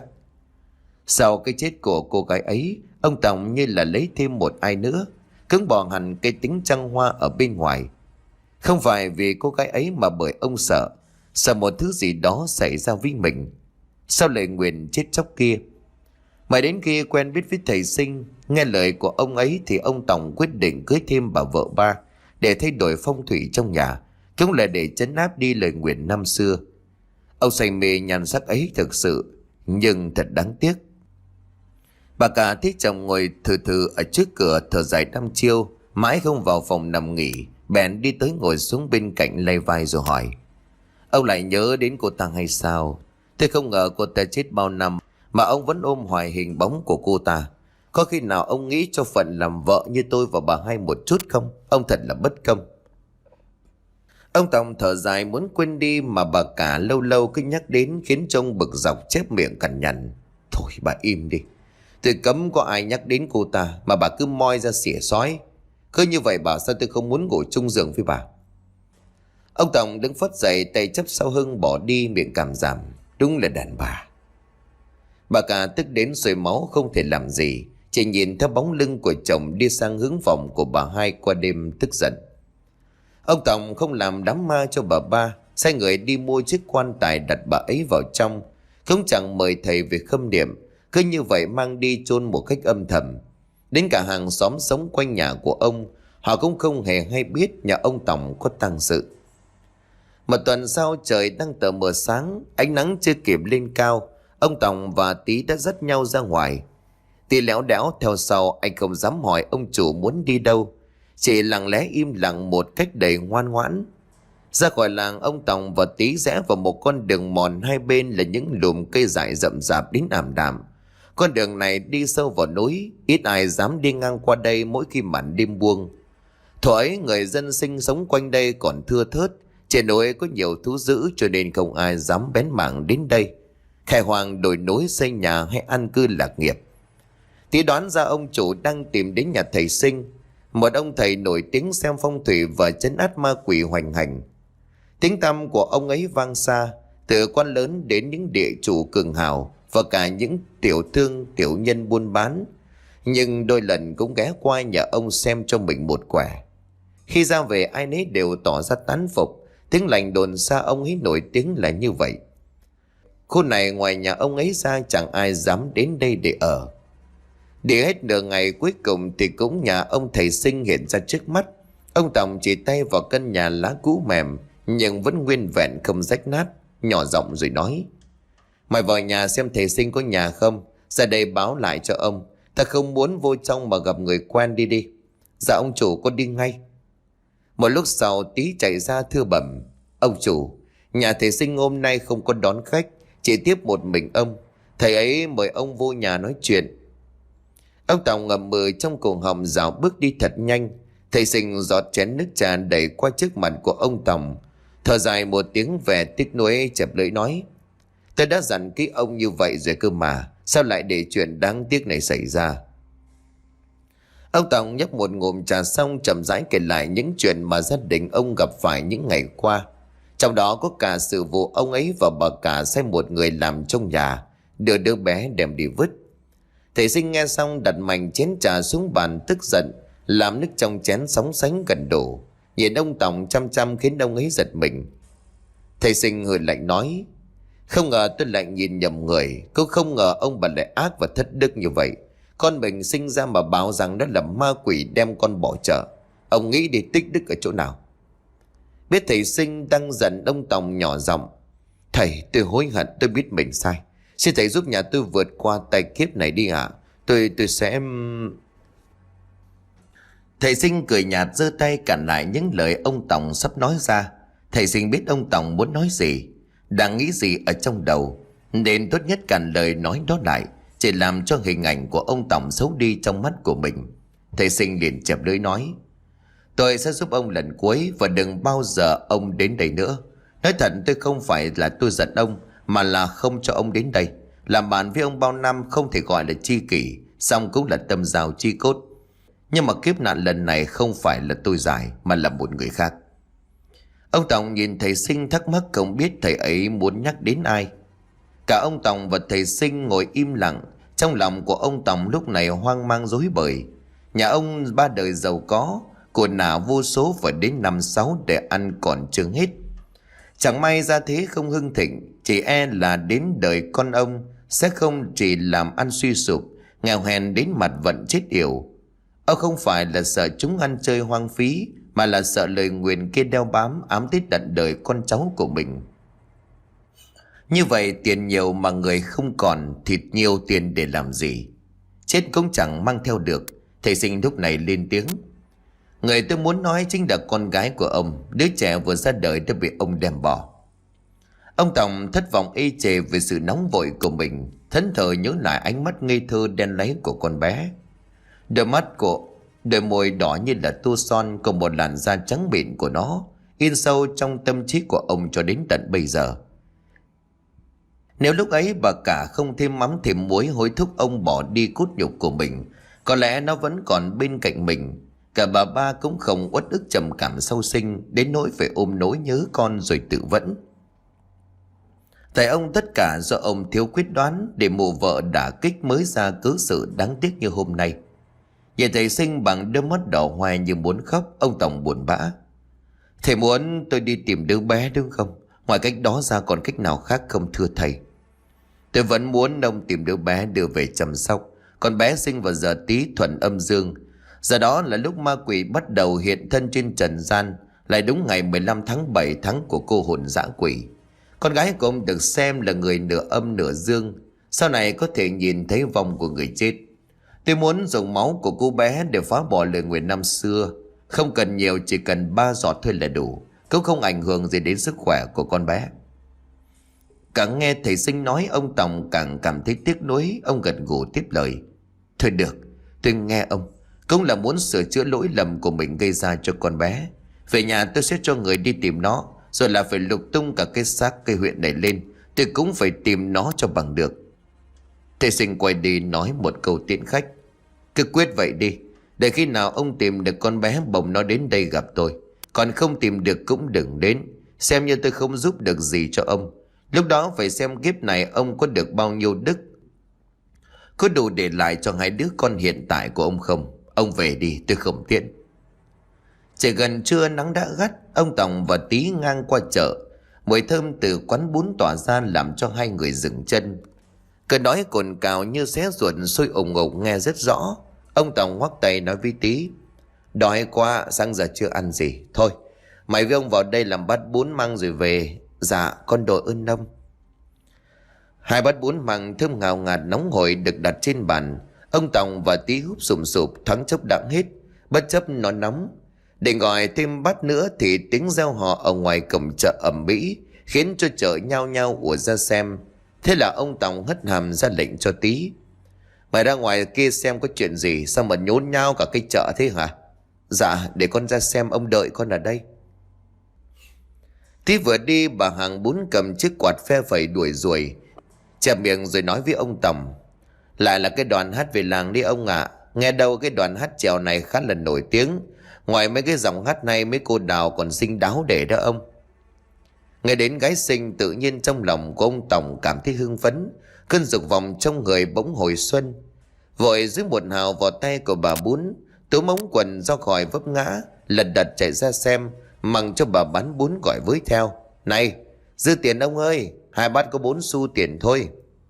Sau cái chết của cô gái ấy, ông Tòng như là lấy thêm một ai nữa, cứng bỏ hẳn cái tính trăng hoa ở bên ngoài. Không phải vì cô gái ấy mà bởi ông sợ, sợ một thứ gì đó xảy ra với mình. Sau lời nguyền chết chóc kia, mãi đến khi quen biết với thầy Sinh, nghe lời của ông ấy thì ông Tòng quyết định cưới thêm bà vợ ba để thay đổi phong thủy trong nhà, cũng là để trấn áp đi lời nguyền năm xưa. Ông say mê nhan sắc ấy thực sự, nhưng thật đáng tiếc. Bà cả thấy chồng ngồi thừ thừ ở trước cửa thở dài đăm chiêu, mãi không vào phòng nằm nghỉ, bèn đi tới ngồi xuống bên cạnh lay vai rồi hỏi: Ông lại nhớ đến cô ta hay sao? Thế không ngờ cô ta chết bao năm mà ông vẫn ôm hoài hình bóng của cô ta. Có khi nào ông nghĩ cho phận làm vợ như tôi và bà hai một chút không? Ông thật là bất công. Ông Tòng thở dài muốn quên đi, mà bà cả lâu lâu cứ nhắc đến khiến trông bực dọc, chép miệng cằn nhằn: Thôi bà im đi, tôi cấm có ai nhắc đến cô ta mà bà cứ moi ra xỉa xói. Cứ như vậy bảo sao tôi không muốn ngủ chung giường với bà. Ông Tòng đứng phất dậy, tay chắp sau hưng bỏ đi, miệng cảm giảm: Đúng là đàn bà. Bà cả tức đến sôi máu không thể làm gì, chỉ nhìn theo bóng lưng của chồng đi sang hướng phòng của bà hai qua đêm, tức giận. Ông Tòng không làm đám ma cho bà ba, sai người đi mua chiếc quan tài đặt bà ấy vào trong, không chẳng mời thầy về khâm niệm, cứ như vậy mang đi chôn một cách âm thầm. Đến cả hàng xóm sống quanh nhà của ông, họ cũng không hề hay biết nhà ông Tòng có tang sự. Một tuần sau, trời đang tờ mờ sáng, ánh nắng chưa kịp lên cao, ông Tòng và Tí đã dắt nhau ra ngoài. Tí léo đéo theo sau, anh không dám hỏi ông chủ muốn đi đâu, chỉ lặng lẽ im lặng một cách đầy ngoan ngoãn. Ra khỏi làng, ông Tòng và Tí rẽ vào một con đường mòn, hai bên là những lùm cây dại rậm rạp đến ảm đạm. Con đường này đi sâu vào núi, ít ai dám đi ngang qua đây mỗi khi màn đêm buông. Thuở ấy người dân sinh sống quanh đây còn thưa thớt, trên núi có nhiều thú dữ cho nên không ai dám bén mảng đến đây. Khai hoang đồi núi xây nhà hay an cư lạc nghiệp. Tí đoán ra ông chủ đang tìm đến nhà thầy Sinh, một ông thầy nổi tiếng xem phong thủy và trấn áp ma quỷ hoành hành. Tiếng tăm của ông ấy vang xa, từ quan lớn đến những địa chủ cường hào và cả những tiểu thương tiểu nhân buôn bán, nhưng đôi lần cũng ghé qua nhà ông xem cho mình một quẻ. Khi ra về ai nấy đều tỏ ra tán phục, tiếng lành đồn xa ông ấy nổi tiếng là như vậy. Khu này ngoài nhà ông ấy ra chẳng ai dám đến đây để ở. Đi hết nửa ngày, cuối cùng thì cũng nhà ông thầy Sinh hiện ra trước mắt. Ông Tòng chỉ tay vào căn nhà lá cũ mềm nhưng vẫn nguyên vẹn không rách nát, nhỏ giọng rồi nói: Mày vào nhà xem thầy Sinh có nhà không, ra đây báo lại cho ông. Ta không muốn vô trong mà gặp người quen. Đi đi. Dạ ông chủ, con đi ngay. Một lúc sau Tí chạy ra thưa bẩm: Ông chủ, nhà thầy Sinh hôm nay không có đón khách, chỉ tiếp một mình ông. Thầy ấy mời ông vô nhà nói chuyện. Ông Tòng ngậm ngùi trong cổ họng, dạo bước đi thật nhanh. Thầy Sinh giọt chén nước trà đẩy qua trước mặt của ông Tòng, thở dài một tiếng vẻ tiếc nuối, chẹp lưỡi nói: Tôi đã dặn kỹ ông như vậy rồi cơ mà, sao lại để chuyện đáng tiếc này xảy ra? Ông Tòng nhấp một ngụm trà xong chậm rãi kể lại những chuyện mà gia đình ông gặp phải những ngày qua. Trong đó có cả sự vụ ông ấy và bà cả sai một người làm trong nhà đưa đứa bé đem đi vứt. Thầy Sinh nghe xong đặt mạnh chén trà xuống bàn, tức giận làm nước trong chén sóng sánh gần đổ. Nhìn ông Tòng chăm chăm khiến ông ấy giật mình. Thầy Sinh hừ lạnh nói: Không ngờ tôi lại nhìn nhầm người, cũng không ngờ ông bà lại ác và thất đức như vậy. Con mình sinh ra mà báo rằng đó là ma quỷ đem con bỏ chợ. Ông nghĩ đi tích đức ở chỗ nào? Biết thầy Sinh đang giận, ông Tòng nhỏ giọng: Thầy, tôi hối hận, tôi biết mình sai. Xin thầy giúp nhà tôi vượt qua tai kiếp này đi ạ. À? Tôi tôi sẽ... Thầy Sinh cười nhạt giơ tay cản lại những lời ông Tòng sắp nói ra. Thầy Sinh biết ông Tòng muốn nói gì, đang nghĩ gì ở trong đầu, nên tốt nhất cản lời nói đó lại, chỉ làm cho hình ảnh của ông Tòng xấu đi trong mắt của mình. Thầy Sinh liền chẹp lưỡi nói: Tôi sẽ giúp ông lần cuối, và đừng bao giờ ông đến đây nữa. Nói thật, tôi không phải là tôi giận ông, mà là không cho ông đến đây. Làm bạn với ông bao năm không thể gọi là tri kỷ, song cũng là tâm giao chi cốt. Nhưng mà kiếp nạn lần này không phải là tôi giải, mà là một người khác. Ông Tòng nhìn thầy Sinh thắc mắc không biết thầy ấy muốn nhắc đến ai. Cả ông Tòng và thầy Sinh ngồi im lặng. Trong lòng của ông Tòng lúc này hoang mang rối bời. Nhà ông ba đời giàu có, của nả vô số, phải đến năm sáu để ăn còn chưa hết. Chẳng may ra thế không hưng thịnh, chỉ e là đến đời con ông sẽ không chỉ làm ăn suy sụp, nghèo hèn đến mặt vận chết yểu. Ông không phải là sợ chúng ăn chơi hoang phí, mà là sợ lời nguyền kia đeo bám ám tít tận đời con cháu của mình. Như vậy tiền nhiều mà người không còn, thịt nhiều tiền để làm gì? Chết cũng chẳng mang theo được. Thầy Sinh lúc này lên tiếng: Người tôi muốn nói chính là con gái của ông, đứa trẻ vừa ra đời đã bị ông đem bỏ. Ông Tòng thất vọng ê chề về sự nóng vội của mình, thẫn thờ nhớ lại ánh mắt ngây thơ đen láy của con bé. Đôi mắt của đôi môi đỏ như là tô son, cùng một làn da trắng mịn của nó in sâu trong tâm trí của ông cho đến tận bây giờ. Nếu lúc ấy bà cả không thêm mắm thêm muối hối thúc ông bỏ đi cốt nhục của mình, có lẽ nó vẫn còn bên cạnh mình. Cả bà ba cũng không uất ức trầm cảm sau sinh đến nỗi phải ôm nỗi nhớ con rồi tự vẫn. Tại ông tất cả do ông thiếu quyết đoán để mụ vợ đả kích mới ra cớ sự đáng tiếc như hôm nay. Nhìn thầy Sinh bằng đôi mắt đỏ hoe như muốn khóc, ông Tòng buồn bã: Thầy muốn tôi đi tìm đứa bé đúng không? Ngoài cách đó ra còn cách nào khác không thưa thầy? Tôi vẫn muốn ông tìm đứa bé đưa về chăm sóc. Con bé sinh vào giờ Tý thuận âm dương, giờ đó là lúc ma quỷ bắt đầu hiện thân trên trần gian, lại đúng ngày mười lăm tháng bảy, tháng của cô hồn dã quỷ. Con gái của ông được xem là người nửa âm nửa dương, sau này có thể nhìn thấy vong của người chết. Tôi muốn dùng máu của cô bé để phá bỏ lời nguyền năm xưa. Không cần nhiều, chỉ cần ba giọt thôi là đủ, cũng không ảnh hưởng gì đến sức khỏe của con bé. Càng nghe thầy Sinh nói, ông Tòng càng cảm thấy tiếc nuối. Ông gật gù tiếp lời: Thôi được, tôi nghe ông, cũng là muốn sửa chữa lỗi lầm của mình gây ra cho con bé. Về nhà tôi sẽ cho người đi tìm nó, rồi là phải lục tung cả cái xác cây huyện này lên, tôi cũng phải tìm nó cho bằng được. Thầy Sinh quay đi nói một câu tiễn khách: Cứ quyết vậy đi, để khi nào ông tìm được con bé bồng nó đến đây gặp tôi. Còn không tìm được cũng đừng đến, xem như tôi không giúp được gì cho ông. Lúc đó phải xem kiếp này ông có được bao nhiêu đức, có đủ để lại cho hai đứa con hiện tại của ông không. Ông về đi, tôi không tiện. Trời gần trưa nắng đã gắt, ông Tòng và Tí ngang qua chợ. Mùi thơm từ quán bún tỏa ra làm cho hai người dừng chân. Cơn đói cồn cào như xé ruột sôi ủng ục nghe rất rõ. Ông Tòng ngoắc tay nói với Tí: Đói quá, sáng giờ chưa ăn gì. Thôi, mày với ông vào đây làm bát bún mang rồi về. Dạ con đội ơn ông. Hai bát bún măng thơm ngào ngạt nóng hổi được đặt trên bàn. Ông Tòng và Tí húp sùm sụp thoáng chốc đặng hết, bất chấp nó nóng. Để gọi thêm bát nữa thì tiếng reo hò ở ngoài cổng chợ ầm ĩ, khiến cho chợ nhao nhao ùa ra xem. Thế là ông Tòng hất hàm ra lệnh cho Tí: mày ra ngoài kia xem có chuyện gì, sao mà nhốn nhao cả cái chợ thế hả? Dạ để con ra xem, ông đợi con ở đây. Tí vừa đi, bà hàng bún cầm chiếc quạt phe phẩy đuổi ruồi, chẹp miệng rồi nói với ông Tòng: lại là cái đoàn hát về làng đi ông ạ. À. Nghe đâu cái đoàn hát chèo này khá là nổi tiếng. Ngoài mấy cái dòng hát này, mấy cô đào còn xinh đáo để đó ông. Nghe đến gái xinh, tự nhiên trong lòng của ông Tòng cảm thấy hưng phấn, cơn dục vọng trong người bỗng hồi xuân. Vội giữ một hào vào tay của bà bún, túm ống quần ra khỏi vấp ngã, lật đật chạy ra xem, mặc cho bà bán bún gọi với theo: này, dư tiền ông ơi, hai bát có bốn xu tiền thôi.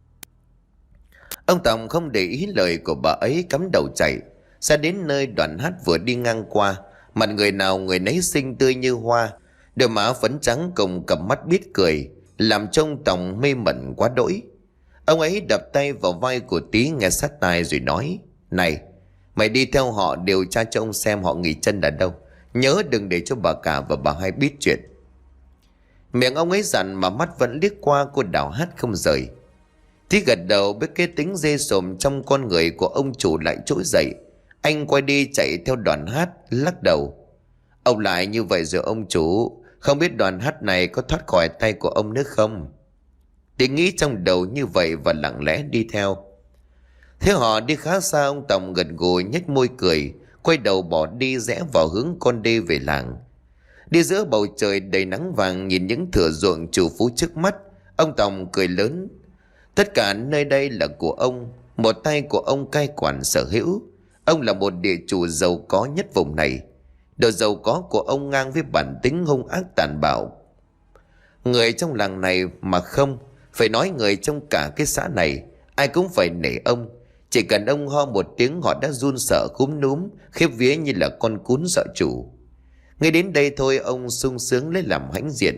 Ông Tòng không để ý lời của bà ấy, cắm đầu chạy ra đến nơi đoàn hát vừa đi ngang qua. Mặt người nào người nấy xinh tươi như hoa, đôi má phấn trắng cùng cặp mắt biết cười, làm trông Tòng mê mẩn quá đỗi. Ông ấy đập tay vào vai của Tí nghe sát tai rồi nói: này, mày đi theo họ điều tra cho ông xem họ nghỉ chân ở đâu, nhớ đừng để cho bà cả và bà hai biết chuyện. Miệng ông ấy dặn mà mắt vẫn liếc qua cô Đào hát không rời. Tí gật đầu, biết cái tính dê sồm trong con người của ông chủ lại trỗi dậy. Anh quay đi chạy theo đoàn hát, lắc đầu: ông lại như vậy rồi ông chủ, không biết đoàn hát này có thoát khỏi tay của ông nữa không? Tí nghĩ trong đầu như vậy và lặng lẽ đi theo. Thế họ đi khá xa, ông Tòng gật gù nhếch môi cười, quay đầu bỏ đi rẽ vào hướng con đê về làng. Đi giữa bầu trời đầy nắng vàng, nhìn những thửa ruộng trù phú trước mắt, ông Tòng cười lớn. Tất cả nơi đây là của ông, một tay của ông cai quản sở hữu. Ông là một địa chủ giàu có nhất vùng này. Độ giàu có của ông ngang với bản tính hung ác tàn bạo. Người trong làng này mà không, phải nói người trong cả cái xã này, ai cũng phải nể ông. Chỉ cần ông ho một tiếng họ đã run sợ cúm núm, khiếp vía như là con cún sợ chủ. Ngay đến đây thôi ông sung sướng lấy làm hãnh diện.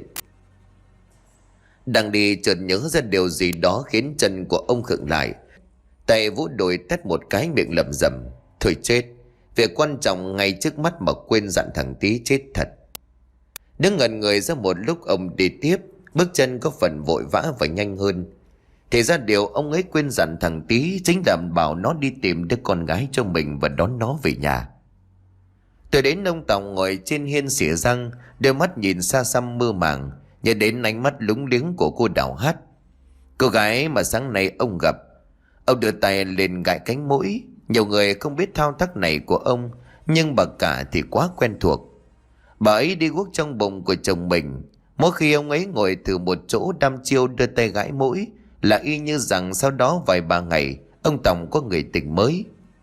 Đang đi chợt nhớ ra điều gì đó khiến chân của ông khựng lại. Tay vỗ đùi tét một cái, miệng lẩm rẩm: thôi chết, việc quan trọng ngay trước mắt mà quên dặn thằng Tí chết thật. Đứng ngẩn người ra một lúc, ông đi tiếp, bước chân có phần vội vã và nhanh hơn. Thì ra điều ông ấy quên dặn thằng Tí chính là bảo nó đi tìm đứa con gái cho mình và đón nó về nhà. Từ đến ông Tòng ngồi trên hiên xỉa răng, đôi mắt nhìn xa xăm mơ màng, nhớ đến ánh mắt lúng liếng của cô Đào hát, cô gái mà sáng nay ông gặp. Ông đưa tay lên gãi cánh mũi. Nhiều người không biết thao tác này của ông, nhưng bà cả thì quá quen thuộc. Bà ấy đi guốc trong bụng của chồng mình. Mỗi khi ông ấy ngồi thử một chỗ đăm chiêu đưa tay gãi mũi, là y như rằng sau đó vài ba ngày ông Tòng có người tình mới.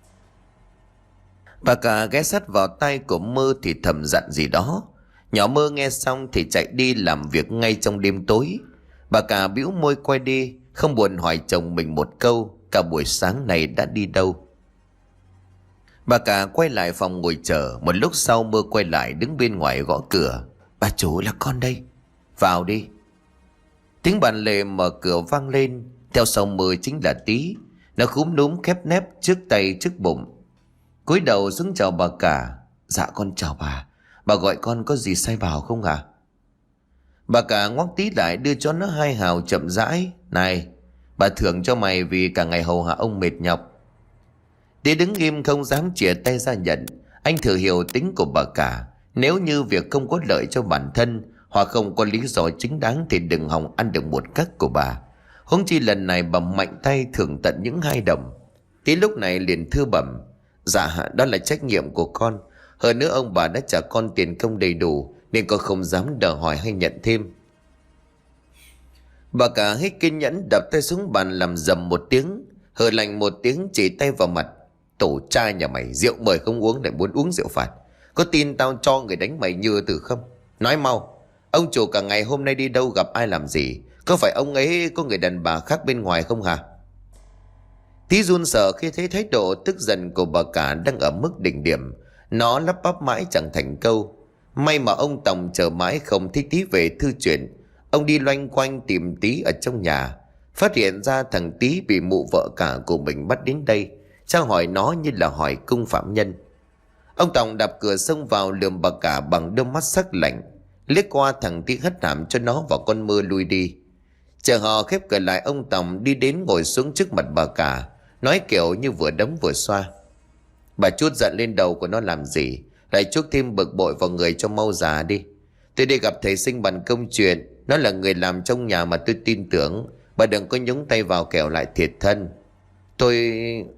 Bà cả ghé sát vào tay của Mơ thì thầm dặn gì đó. Nhỏ Mơ nghe xong thì chạy đi làm việc ngay trong đêm tối. Bà cả bĩu môi quay đi, không buồn hỏi chồng mình một câu cả buổi sáng này đã đi đâu. Bà cả quay lại phòng ngồi chờ. Một lúc sau Mơ quay lại đứng bên ngoài gõ cửa: bà chủ, là con đây, vào đi. Tiếng bàn lề mở cửa vang lên, theo sau Mơ chính là Tí. Nó khúm núm khép nép trước tay trước bụng, cúi đầu xuống chào bà cả. Dạ con chào bà, bà gọi con có gì sai bảo không ạ? À? Bà cả ngoắc Tí lại đưa cho nó hai hào chậm rãi: này, bà thưởng cho mày vì cả ngày hầu hạ ông mệt nhọc. Tí đứng im không dám chìa tay ra nhận. Anh thừa hiểu tính của bà cả. Nếu như việc không có lợi cho bản thân hoặc không có lý do chính đáng thì đừng hòng ăn được một cắc của bà. Huống chi lần này bà mạnh tay thưởng tận những hai đồng. Tí lúc này liền thưa bẩm: dạ đó là trách nhiệm của con. Hơn nữa ông bà đã trả con tiền công đầy đủ, nên con không dám đòi hỏi hay nhận thêm. Bà cả hết kiên nhẫn đập tay xuống bàn làm dầm một tiếng, hừ lạnh một tiếng chỉ tay vào mặt: tổ cha nhà mày, rượu mời không uống lại muốn uống rượu phạt. Có tin tao cho người đánh mày như từ không? Nói mau, ông chủ cả ngày hôm nay đi đâu, gặp ai làm gì? Có phải ông ấy có người đàn bà khác bên ngoài không hả? Tí run sợ khi thấy thái độ tức giận của bà cả đang ở mức đỉnh điểm. Nó lắp bắp mãi chẳng thành câu. May mà ông Tòng chờ mãi không thấy Tí về thư chuyện. Ông đi loanh quanh tìm Tí ở trong nhà, phát hiện ra thằng Tí bị mụ vợ cả của mình bắt đến đây, tra hỏi nó như là hỏi cung phạm nhân. Ông Tòng đạp cửa xông vào, lườm bà cả bằng đôi mắt sắc lạnh, liếc qua thằng Tí hất hàm cho nó vào con mưa lui đi. Chờ họ khép cửa lại, ông Tòng đi đến ngồi xuống trước mặt bà cả, nói kiểu như vừa đấm vừa xoa. Bà trút giận lên đầu của nó làm gì, lại chuốc thêm bực bội vào người cho mau già đi. Tôi đi gặp thầy Sinh bàn công chuyện, nó là người làm trong nhà mà tôi tin tưởng. Bà đừng có nhúng tay vào kẻo lại thiệt thân. Tôi...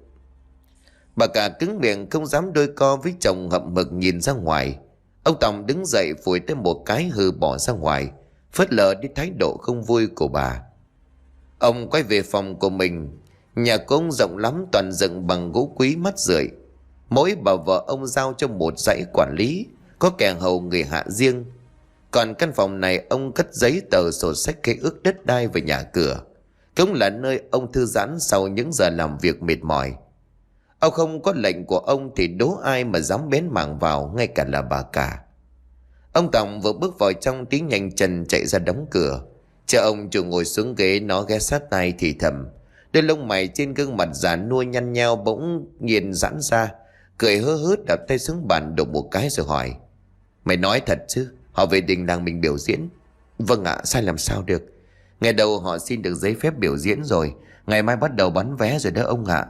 Bà cả cứng miệng không dám đôi co với chồng, hậm hực nhìn ra ngoài. Ông Tòng đứng dậy phủi tới một cái hừ bỏ ra ngoài, phớt lờ đi thái độ không vui của bà. Ông quay về phòng của mình. Nhà của ông rộng lắm, toàn dựng bằng gỗ quý mắt rượi. Mỗi bà vợ ông giao cho một dãy quản lý, có kẻ hầu người hạ riêng. Còn căn phòng này ông cất giấy tờ sổ sách khế ước đất đai về nhà cửa, cũng là nơi ông thư giãn sau những giờ làm việc mệt mỏi. Ông không có lệnh của ông thì đố ai mà dám bén mảng vào, ngay cả là bà cả. Ông Tòng vừa bước vào trong, Tí nhanh chân chạy ra đóng cửa. Chờ ông chủ ngồi xuống ghế, nó ghé sát tai thì thầm. Đôi lông mày trên gương mặt già nua nhăn nheo bỗng nhiên giãn ra, cười hớ hớt đập tay xuống bàn đụng một cái rồi hỏi: Mày nói thật chứ, họ về đình làng mình biểu diễn? Vâng ạ, sai làm sao được. Ngày đầu họ xin được giấy phép biểu diễn rồi, ngày mai bắt đầu bán vé rồi đó ông ạ.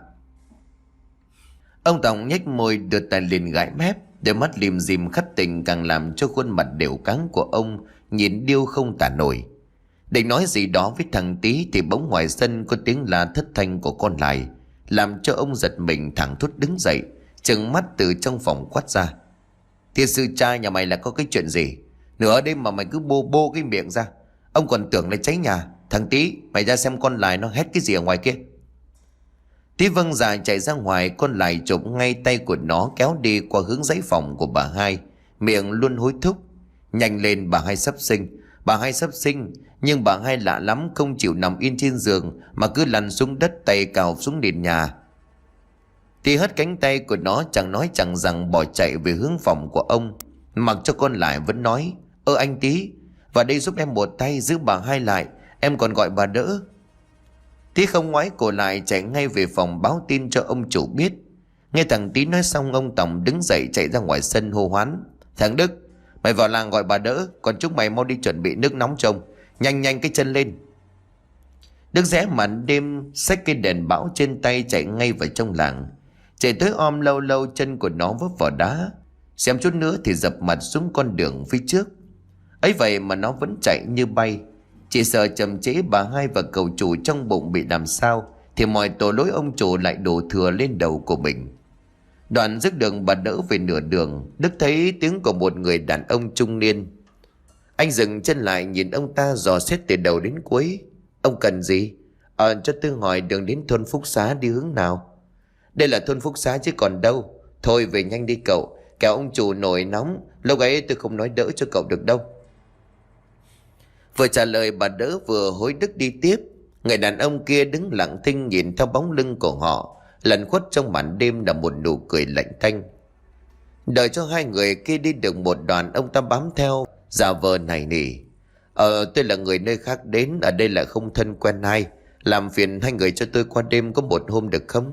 Ông Tòng nhếch môi đưa tay lên gãi mép, đôi mắt lim dim khắt tình càng làm cho khuôn mặt đều cáng của ông nhìn điêu không tả nổi. Định nói gì đó với thằng Tí thì bỗng ngoài sân có tiếng la thất thanh của con Lại, làm cho ông giật mình thẳng thốt đứng dậy, trừng mắt từ trong phòng quát ra: Thiên sư trai nhà mày là có cái chuyện gì? Nửa đêm mà mày cứ bô bô cái miệng ra, ông còn tưởng là cháy nhà. Thằng Tí, mày ra xem con Lại nó hét cái gì ở ngoài kia. Tí vâng dạ chạy ra ngoài, con Lại chụp ngay tay của nó kéo đi qua hướng dãy phòng của bà Hai, miệng luôn hối thúc: Nhanh lên, bà Hai sắp sinh, bà Hai sắp sinh. Nhưng bà Hai lạ lắm, không chịu nằm yên trên giường mà cứ lăn xuống đất, tay cào xuống nền nhà. Tí hất cánh tay của nó, chẳng nói chẳng rằng bỏ chạy về hướng phòng của ông, mặc cho con Lại vẫn nói: Ơ anh Tí, vào đây giúp em một tay, giữ bà Hai lại, em còn gọi bà đỡ. Tí không ngoái cổ lại, chạy ngay về phòng báo tin cho ông chủ biết. Nghe thằng Tí nói xong, ông Tòng đứng dậy chạy ra ngoài sân hô hoán: Thằng Đức, mày vào làng gọi bà đỡ, còn chúng mày mau đi chuẩn bị nước nóng trông, nhanh nhanh cái chân lên. Đức rẽ màn đêm xách cái đèn bão trên tay chạy ngay vào trong làng. Chạy tới om lâu lâu chân của nó vấp vào đá, xem chút nữa thì dập mặt xuống con đường phía trước. Ấy vậy mà nó vẫn chạy như bay. Chỉ sợ chậm trễ bà Hai và cậu chủ trong bụng bị làm sao thì mọi tội lỗi ông chủ lại đổ thừa lên đầu của mình. Đoạn dứt đường bà đỡ về nửa đường, Đức thấy tiếng của một người đàn ông trung niên. Anh dừng chân lại nhìn ông ta dò xét từ đầu đến cuối. Ông cần gì? Ờ cho tôi hỏi đường đến thôn Phúc Xá đi hướng nào? Đây là thôn Phúc Xá chứ còn đâu. Thôi về nhanh đi cậu, kẻo ông chủ nổi nóng, lúc ấy tôi không nói đỡ cho cậu được đâu. Vừa trả lời bà đỡ vừa hối Đức đi tiếp. Người đàn ông kia đứng lặng thinh nhìn theo bóng lưng của họ, lẩn khuất trong màn đêm là một nụ cười lạnh tanh. Đợi cho hai người kia đi được một đoạn, ông ta bám theo, giả vờ nài nỉ: Ờ tôi là người nơi khác đến, ở đây là không thân quen ai, làm phiền hai người cho tôi qua đêm có một hôm được không?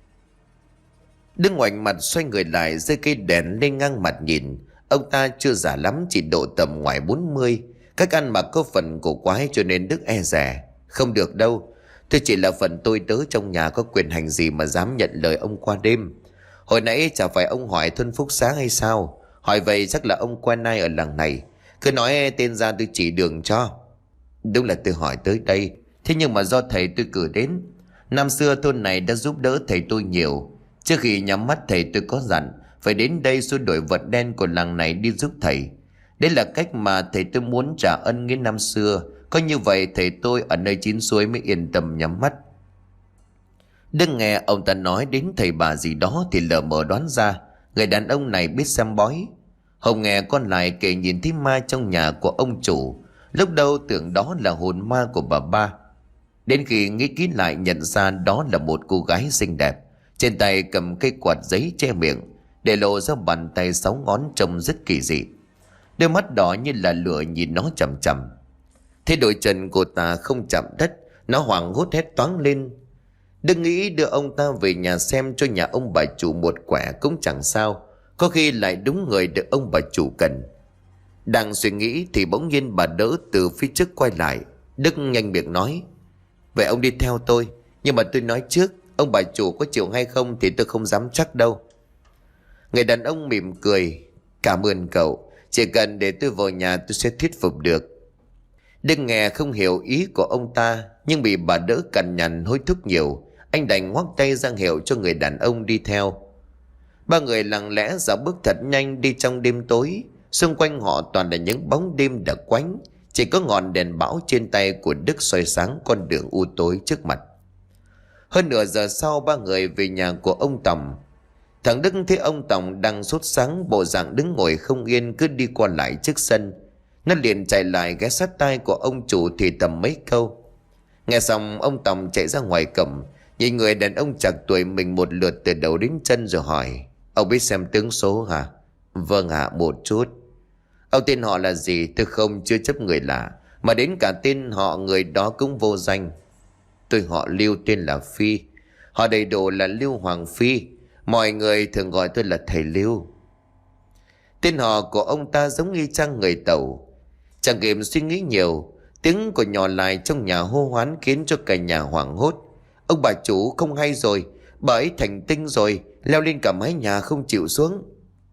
Đức ngoảnh mặt xoay người lại, giơ cây đèn lên ngang mặt nhìn. Ông ta chưa già lắm, chỉ độ tầm ngoài bốn mươi. Cách ăn mặc có phần cổ quái cho nên Đức e dè: Không được đâu, tôi chỉ là phần tôi tớ trong nhà, có quyền hành gì mà dám nhận lời ông qua đêm. Hồi nãy chả phải ông hỏi thôn Phúc Xá hay sao? Hỏi vậy chắc là ông quen ai ở làng này, cứ nói tên ra tôi chỉ đường cho. Đúng là tôi hỏi tới đây, thế nhưng mà do thầy tôi cử đến. Năm xưa thôn này đã giúp đỡ thầy tôi nhiều. Trước khi nhắm mắt thầy tôi có dặn phải đến đây xua đuổi vật đen của làng này đi giúp thầy. Đây là cách mà thầy tôi muốn trả ân nghĩa năm xưa. Có như vậy thầy tôi ở nơi chín suối mới yên tâm nhắm mắt. Đừng nghe ông ta nói đến thầy bà gì đó thì lờ mờ đoán ra người đàn ông này biết xem bói. Hồng nghe con Lại kể nhìn thấy ma trong nhà của ông chủ, lúc đầu tưởng đó là hồn ma của bà ba. Đến khi nghĩ kỹ lại nhận ra đó là một cô gái xinh đẹp, trên tay cầm cây quạt giấy che miệng, để lộ ra bàn tay sáu ngón trông rất kỳ dị. Đôi mắt đỏ như là lửa nhìn nó chằm chằm. Thế đôi chân cô ta không chạm đất, nó hoảng hốt hét toáng lên. Đừng nghĩ đưa ông ta về nhà xem cho nhà ông bà chủ một quẻ cũng chẳng sao, có khi lại đúng người được ông bà chủ cần. Đang suy nghĩ thì bỗng nhiên bà đỡ từ phía trước quay lại. Đức nhanh miệng nói: Vậy ông đi theo tôi, nhưng mà tôi nói trước, ông bà chủ có chịu hay không thì tôi không dám chắc đâu. Người đàn ông mỉm cười: Cảm ơn cậu, chỉ cần để tôi vào nhà tôi sẽ thuyết phục được. Đức nghe không hiểu ý của ông ta, nhưng bị bà đỡ cằn nhằn hối thúc nhiều, anh đành ngoắc tay ra hiệu cho người đàn ông đi theo. Ba người lặng lẽ dạo bước thật nhanh đi trong đêm tối. Xung quanh họ toàn là những bóng đêm đặc quánh, chỉ có ngọn đèn bão trên tay của Đức soi sáng con đường u tối trước mặt. Hơn nửa giờ sau, ba người về nhà của ông Tòng. Thằng Đức thấy ông Tòng đang sốt sáng, bộ dạng đứng ngồi không yên, cứ đi qua lại trước sân. Nó liền chạy lại ghé sát tai của ông chủ thì thầm mấy câu. Nghe xong, ông Tòng chạy ra ngoài cổng, nhìn người đàn ông chạc tuổi mình một lượt từ đầu đến chân rồi hỏi: Ông biết xem tướng số hả? Vâng ạ, một chút. Ông tên họ là gì? Tôi không chưa chấp người lạ, mà đến cả tên họ người đó cũng vô danh. Tôi họ Lưu, tên là Phi. Họ đầy đủ là Lưu Hoàng Phi. Mọi người thường gọi tôi là thầy Lưu. Tên họ của ông ta giống y chang người Tàu. Chẳng kịp suy nghĩ nhiều, tiếng của nhỏ lại trong nhà hô hoán khiến cho cả nhà hoảng hốt. Ông bà chủ không hay rồi, bà ấy thành tinh rồi, leo lên cả mái nhà không chịu xuống.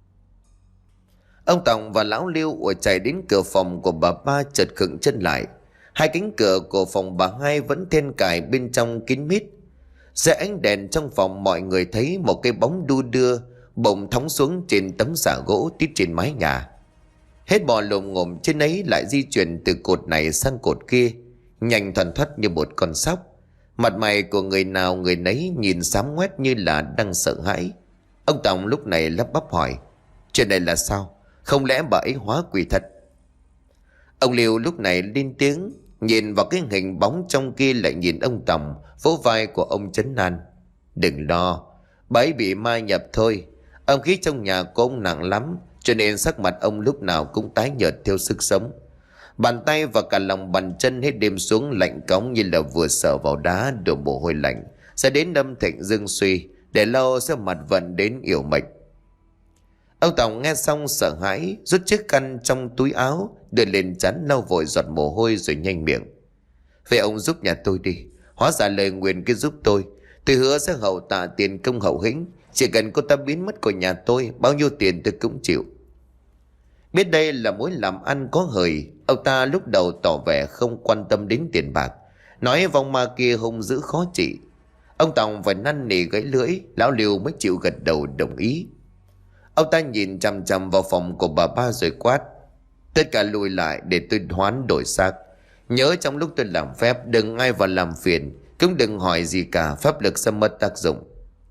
Ông Tòng và lão Lưu ùa chạy đến cửa phòng của bà ba, chợt khựng chân lại. Hai cánh cửa của phòng bà hai vẫn then cài, bên trong kín mít. Dưới ánh đèn trong phòng, mọi người thấy một cái bóng đu đưa bỗng thõng xuống trên tấm xà gỗ tít trên mái nhà. Hết bò lồm ngồm trên ấy lại di chuyển từ cột này sang cột kia, nhanh thoăn thoắt như một con sóc. Mặt mày của người nào người nấy nhìn xám ngoét như là đang sợ hãi. Ông Tòng lúc này lắp bắp hỏi: Chuyện này là sao? Không lẽ bà ấy hóa quỷ thật? Ông Liêu lúc này lên tiếng, nhìn vào cái hình bóng trong kia lại nhìn ông Tòng, vỗ vai của ông trấn an: Đừng lo, bà ấy bị ma nhập thôi. Âm khí trong nhà của ông nặng lắm, cho nên sắc mặt ông lúc nào cũng tái nhợt theo sức sống. Bàn tay và cả lòng bàn chân hết đêm xuống lạnh cóng như là vừa sờ vào đá, đổ mồ hôi lạnh, sẽ đến đâm thịnh dương suy, để lâu sẽ mặt vận đến yểu mệnh. Ông Tòng nghe xong sợ hãi, rút chiếc khăn trong túi áo đưa lên trán lau vội giọt mồ hôi rồi nhanh miệng: Vậy ông giúp nhà tôi đi, hóa giải lời nguyền kia giúp tôi. Tôi hứa sẽ hậu tạ tiền công hậu hĩnh. Chỉ cần cô ta biến mất khỏi nhà tôi, bao nhiêu tiền tôi cũng chịu. Biết đây là mối làm ăn có hời, ông ta lúc đầu tỏ vẻ không quan tâm đến tiền bạc, nói vong ma kia hung dữ khó trị. Ông Tòng phải năn nỉ gãy lưỡi, lão Liêu mới chịu gật đầu đồng ý. Ông ta nhìn chằm chằm vào phòng của bà ba rồi quát: Tất cả lùi lại để tôi hoán đổi xác. Nhớ trong lúc tôi làm phép đừng ai vào làm phiền, cũng đừng hỏi gì cả, pháp lực sẽ mất tác dụng.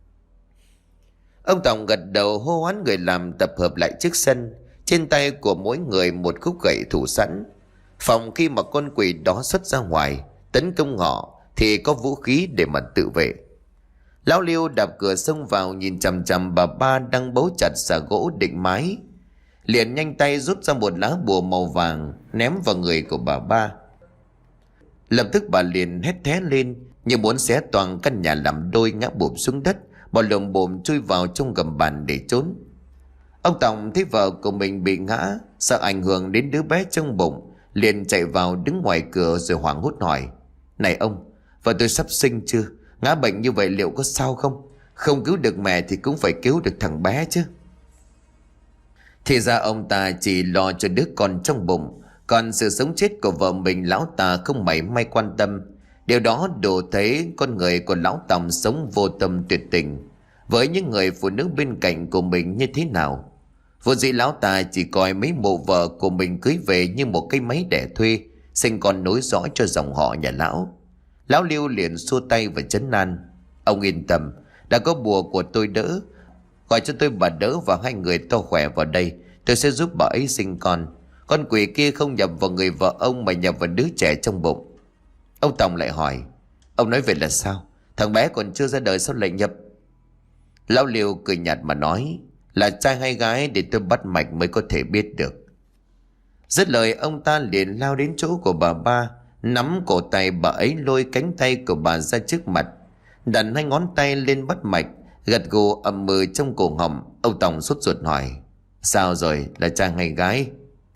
Ông Tòng gật đầu hô hoán người làm tập hợp lại trước sân. Trên tay của mỗi người một khúc gậy thủ sẵn, phòng khi mà con quỷ đó xuất ra ngoài tấn công họ thì có vũ khí để mà tự vệ. Lão Liêu đạp cửa xông vào, nhìn chằm chằm bà ba đang bấu chặt xà gỗ định mái, liền nhanh tay rút ra một lá bùa màu vàng ném vào người của bà ba. Lập tức bà liền hét thé lên như muốn xé toàn căn nhà làm đôi, ngã bụp xuống đất, bỏ lồm bồm chui vào trong gầm bàn để trốn. Ông Tòng thấy vợ của mình bị ngã, sợ ảnh hưởng đến đứa bé trong bụng, liền chạy vào đứng ngoài cửa rồi hoảng hốt hỏi: Này ông, vợ tôi sắp sinh chưa? Ngã bệnh như vậy liệu có sao không? Không cứu được mẹ thì cũng phải cứu được thằng bé chứ. Thì ra ông ta chỉ lo cho đứa con trong bụng, còn sự sống chết của vợ mình lão ta không mảy may quan tâm. Điều đó đủ thấy con người của lão Tòng sống vô tâm tuyệt tình với những người phụ nữ bên cạnh của mình như thế nào. Vô dĩ lão ta chỉ coi mấy mộ vợ của mình cưới về như một cái máy đẻ thuê, sinh con nối dõi cho dòng họ nhà lão. Lão Liêu liền xua tay và trấn an: Ông yên tâm, đã có bùa của tôi đỡ. Gọi cho tôi bà đỡ và hai người to khỏe vào đây, tôi sẽ giúp bà ấy sinh con. Con quỷ kia không nhập vào người vợ ông mà nhập vào đứa trẻ trong bụng. Ông Tòng lại hỏi: Ông nói vậy là sao? Thằng bé còn chưa ra đời sao lại nhập? Lão Liêu cười nhạt mà nói: Là trai hay gái để tôi bắt mạch mới có thể biết được. Dứt lời ông ta liền lao đến chỗ của bà ba, nắm cổ tay bà ấy lôi cánh tay của bà ra trước mặt, đặt hai ngón tay lên bắt mạch, gật gù ậm ừ trong cổ họng. Ông Tòng sốt ruột hỏi: Sao rồi, là trai hay gái?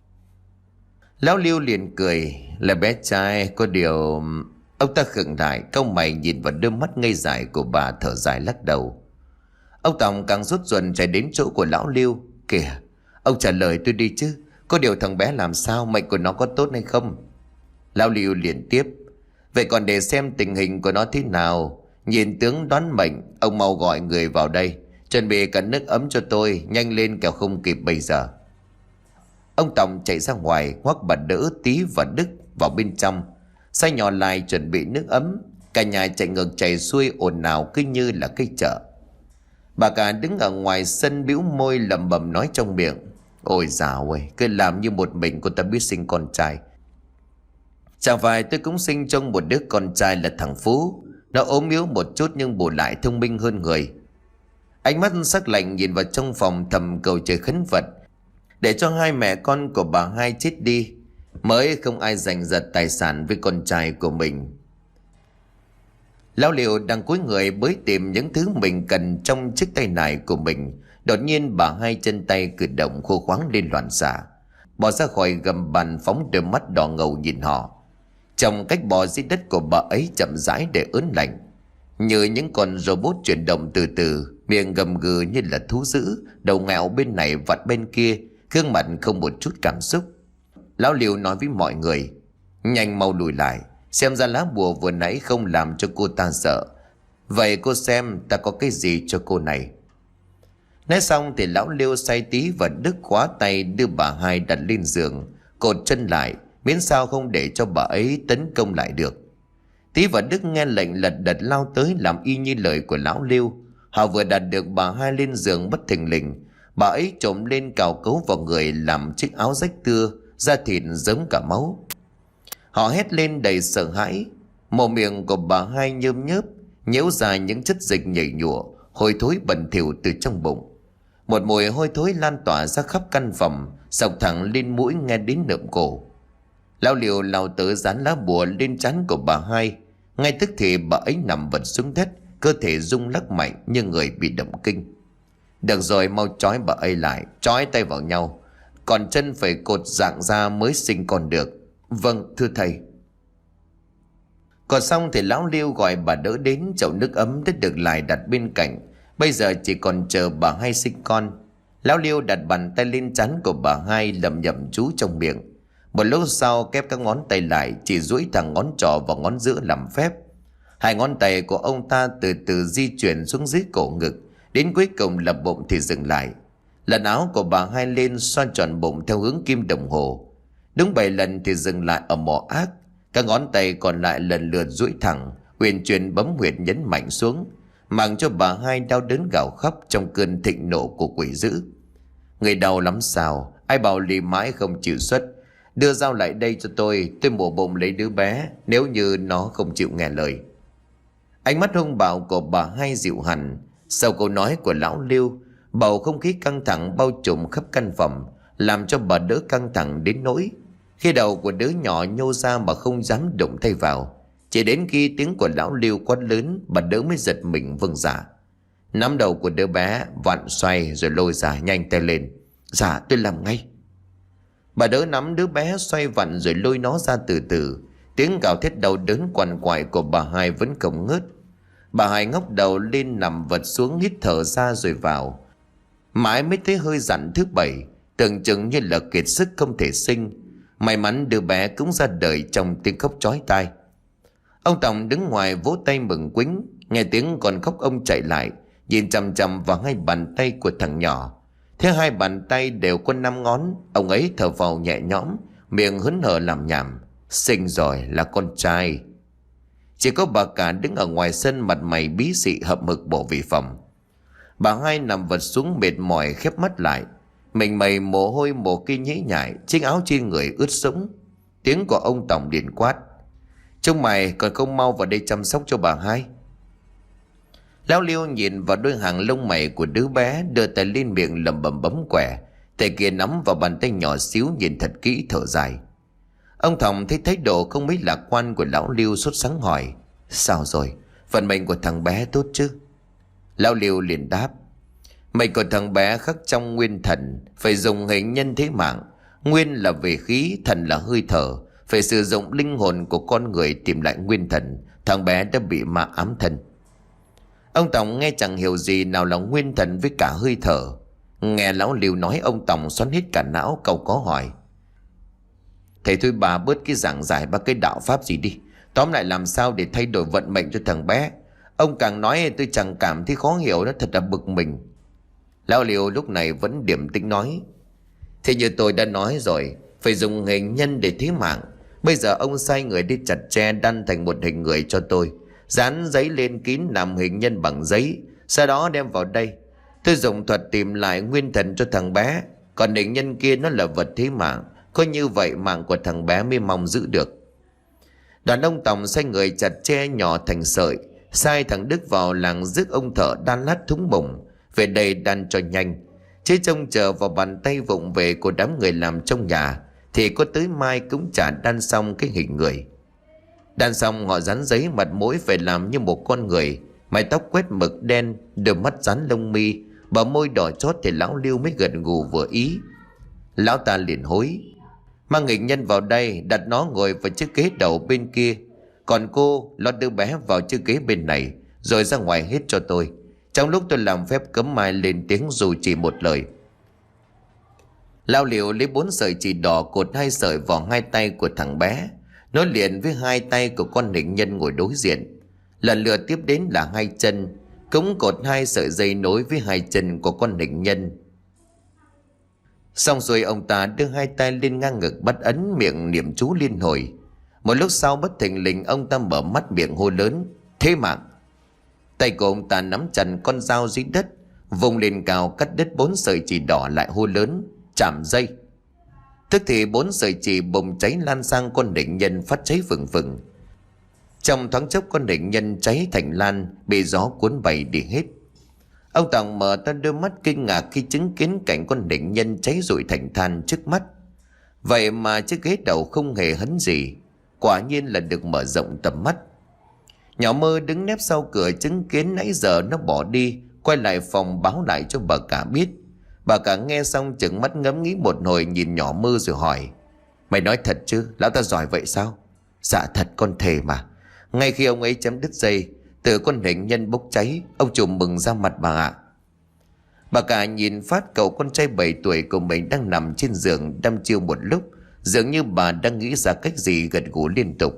Lão Liêu liền cười: Là bé trai, có điều... Ông ta khựng lại, cau mày nhìn vào đôi mắt ngây dại của bà, thở dài lắc đầu. Ông Tòng càng sốt ruột chạy đến chỗ của lão Liêu. Kìa, ông trả lời tôi đi chứ, có điều thằng bé làm sao, mệnh của nó có tốt hay không? Lão Liêu liền tiếp: Vậy còn để xem tình hình của nó thế nào, nhìn tướng đoán mệnh, ông mau gọi người vào đây, chuẩn bị cả nước ấm cho tôi, nhanh lên kẻo không kịp bây giờ. Ông Tòng chạy ra ngoài, ngoắc bà Đỡ, Tí và Đức vào bên trong, sai nhỏ lại chuẩn bị nước ấm. Cả nhà chạy ngược chạy xuôi ồn ào cứ như là cây chợ. Bà cả đứng ở ngoài sân bĩu môi lẩm bẩm nói trong miệng: Ôi dào ơi, cứ làm như một mình cô ta biết sinh con trai. Chẳng phải tôi cũng sinh trong một đứa con trai là thằng Phú. Nó ốm yếu một chút nhưng bù lại thông minh hơn người. Ánh mắt sắc lạnh nhìn vào trong phòng, thầm cầu trời khấn Phật để cho hai mẹ con của bà hai chết đi, mới không ai giành giật tài sản với con trai của mình. Lão Liêu đang cúi người bới tìm những thứ mình cần trong chiếc tay nải của mình. Đột nhiên bà hai chân tay cử động, khô khoáng lên loạn xạ, bỏ ra khỏi gầm bàn, phóng đôi mắt đỏ ngầu nhìn họ. Trong cách bò dưới đất của bà ấy chậm rãi để ớn lạnh, như những con robot chuyển động từ từ, miệng gầm gừ như là thú dữ, đầu ngẹo bên này vặn bên kia, gương mặt không một chút cảm xúc. Lão Liêu nói với mọi người: Nhanh mau lùi lại, xem ra lá bùa vừa nãy không làm cho cô ta sợ. Vậy cô xem ta có cái gì cho cô này. Nói xong thì lão Liêu sai Tí và Đức khóa tay đưa bà hai đặt lên giường, cột chân lại, miễn sao không để cho bà ấy tấn công lại được. Tí và Đức nghe lệnh lật đật lao tới làm y như lời của lão Liêu. Họ vừa đặt được bà hai lên giường, bất thình lình bà ấy trồm lên cào cấu vào người, làm chiếc áo rách tưa, da thịt giống cả máu. Họ hét lên đầy sợ hãi. Mồm miệng của bà hai nhơm nhớp, nhễu ra những chất dịch nhảy nhụa, hôi thối bẩn thỉu từ trong bụng. Một mùi hôi thối lan tỏa ra khắp căn phòng, xộc thẳng lên mũi nghe đến nượm cổ. Lão Liêu lao tới dán lá bùa lên trán của bà hai. Ngay tức thì bà ấy nằm vật xuống đất, cơ thể rung lắc mạnh như người bị động kinh. Được rồi, mau trói bà ấy lại, trói tay vào nhau, còn chân phải cột dạng ra mới sinh con được. Vâng thưa thầy. Còn xong thì lão Liêu gọi bà Đỡ đến, chậu nước ấm đã được lại đặt bên cạnh. Bây giờ chỉ còn chờ bà hai sinh con. Lão Liêu đặt bàn tay lên trán của bà hai, lẩm nhẩm chú trong miệng. Một lúc sau kép các ngón tay lại, chỉ duỗi thẳng ngón trỏ và ngón giữa làm phép. Hai ngón tay của ông ta từ từ di chuyển xuống dưới cổ ngực, đến cuối cùng là bụng thì dừng lại. Lần áo của bà hai lên, xoa tròn bụng theo hướng kim đồng hồ. Đúng bảy lần thì dừng lại ở mỏ ác. Các ngón tay còn lại lần lượt duỗi thẳng, huyền chuyển bấm huyệt nhấn mạnh xuống, mang cho bà hai đau đớn gào khóc trong cơn thịnh nộ của quỷ dữ. Người đau lắm sao? Ai bảo lì mãi không chịu xuất? Đưa dao lại đây cho tôi, tôi mổ bụng lấy đứa bé, nếu như nó không chịu nghe lời. Ánh mắt hung bạo của bà hai dịu hẳn. Sau câu nói của lão Liêu, bầu không khí căng thẳng bao trùm khắp căn phòng, làm cho bà Đỡ căng thẳng đến nỗi khi đầu của đứa nhỏ nhô ra mà không dám đụng tay vào. Chỉ đến khi tiếng của lão Liêu quát lớn, bà Đỡ mới giật mình vâng dạ. Nắm đầu của đứa bé vặn xoay rồi lôi ra, nhanh tay lên. Dạ tôi làm ngay. Bà Đỡ nắm đứa bé xoay vặn rồi lôi nó ra từ từ. Tiếng gào thét đau đớn quằn quại của bà hai vẫn không ngớt. Bà hai ngóc đầu lên, nằm vật xuống, hít thở ra rồi vào. Mãi mới thấy hơi dặn thứ bảy, tưởng chừng như là kiệt sức không thể sinh. May mắn đứa bé cũng ra đời trong tiếng khóc chói tai. Ông Tòng đứng ngoài vỗ tay mừng quính. Nghe tiếng còn khóc ông chạy lại, nhìn chằm chằm vào hai bàn tay của thằng nhỏ. Thế hai bàn tay đều có năm ngón. Ông ấy thở phào nhẹ nhõm, miệng hớn hở làm nhảm. Sinh rồi, là con trai. Chỉ có bà cả đứng ở ngoài sân, mặt mày bí xị hậm hực bỏ về phòng. Bà hai nằm vật xuống mệt mỏi, khép mắt lại. Mình mày mồ hôi mồ kia nhễ nhại, chiếc áo trên người ướt sũng. Tiếng của ông Tổng điện quát: Chúng mày còn không mau vào đây chăm sóc cho bà hai. Lão Liêu nhìn vào đôi hàng lông mày của đứa bé, đưa tay lên miệng lẩm bẩm bấm quẻ. Tay kia nắm vào bàn tay nhỏ xíu, nhìn thật kỹ thở dài. Ông Thòng thấy thái độ không mấy lạc quan của lão Lưu, sốt sắng hỏi: Sao rồi, vận mệnh của thằng bé tốt chứ? Lão Lưu liền đáp: Mệnh của thằng bé khắc trong nguyên thần, phải dùng hình nhân thế mạng. Nguyên là về khí, thần là hơi thở, phải sử dụng linh hồn của con người tìm lại nguyên thần. Thằng bé đã bị ma ám thân. Ông Tòng nghe chẳng hiểu gì nào là nguyên thần với cả hơi thở. Nghe lão Lưu nói, ông Tòng xoắn hết cả não, cau có hỏi: Thầy thôi bà bớt cái giảng giải ba cái đạo pháp gì đi. Tóm lại làm sao để thay đổi vận mệnh cho thằng bé? Ông càng nói tôi chẳng cảm thấy khó hiểu, nó thật là bực mình. Lão Lưu lúc này vẫn điềm tĩnh nói: Thì như tôi đã nói rồi, phải dùng hình nhân để thế mạng. Bây giờ ông sai người đi chặt tre đan thành một hình người cho tôi, dán giấy lên kín làm hình nhân bằng giấy, sau đó đem vào đây. Tôi dùng thuật tìm lại nguyên thần cho thằng bé. Còn hình nhân kia nó là vật thế mạng, có như vậy mạng của thằng bé mới mong giữ được. Đoàn ông Tòng sai người chặt tre nhỏ thành sợi, sai thằng Đức vào làng rước ông thợ đan lát thúng bổng về đây đan cho nhanh, chứ trông chờ vào bàn tay vụng về của đám người làm trong nhà thì có tới mai cũng chả đan xong cái hình người. Đan xong họ dán giấy mặt mũi phải làm như một con người, mái tóc quét mực đen, đôi mắt dán lông mi, bờ môi đỏ chót thì lão Lưu mới gật gù vừa ý. Lão ta liền hối: Mang hình nhân vào đây, đặt nó ngồi vào chiếc ghế đầu bên kia. Còn cô lo đưa bé vào chiếc ghế bên này, rồi ra ngoài hết cho tôi. Trong lúc tôi làm phép cấm mai lên tiếng dù chỉ một lời. Lão Liễu lấy bốn sợi chỉ đỏ cột hai sợi vào hai tay của thằng bé, nối liền với hai tay của con hình nhân ngồi đối diện. Lần lượt tiếp đến là hai chân, cũng cột hai sợi dây nối với hai chân của con hình nhân. Xong rồi ông ta đưa hai tay lên ngang ngực, bắt ấn miệng niệm chú liên hồi. Một lúc sau bất thình lình ông ta mở mắt miệng hô lớn: Thế mạng! Tay của ông ta nắm chặt con dao dưới đất, vùng lên cao cắt đứt bốn sợi chỉ đỏ, lại hô lớn: Chạm dây! Tức thì bốn sợi chỉ bùng cháy lan sang con hình nhân phát cháy phừng phừng. Trong thoáng chốc con hình nhân cháy thành lan, bị gió cuốn bay đi hết. Ông Tòng mở to đôi mắt kinh ngạc khi chứng kiến cảnh con hình nhân cháy rụi thành than trước mắt. Vậy mà chiếc ghế đầu không hề hấn gì, quả nhiên là được mở rộng tầm mắt. Nhỏ Mơ đứng nép sau cửa chứng kiến nãy giờ nó bỏ đi, quay lại phòng báo lại cho bà cả biết. Bà cả nghe xong chừng mắt ngẫm nghĩ một hồi, nhìn nhỏ Mơ rồi hỏi: Mày nói thật chứ, lão ta giỏi vậy sao? Dạ thật con thề mà. Ngay khi ông ấy chấm đứt dây, từ con hình nhân bốc cháy, ông chủ mừng ra mặt bà ạ. Bà cả nhìn phát cậu con trai bảy tuổi của mình đang nằm trên giường đăm chiêu một lúc, dường như bà đang nghĩ ra cách gì, gật gù liên tục.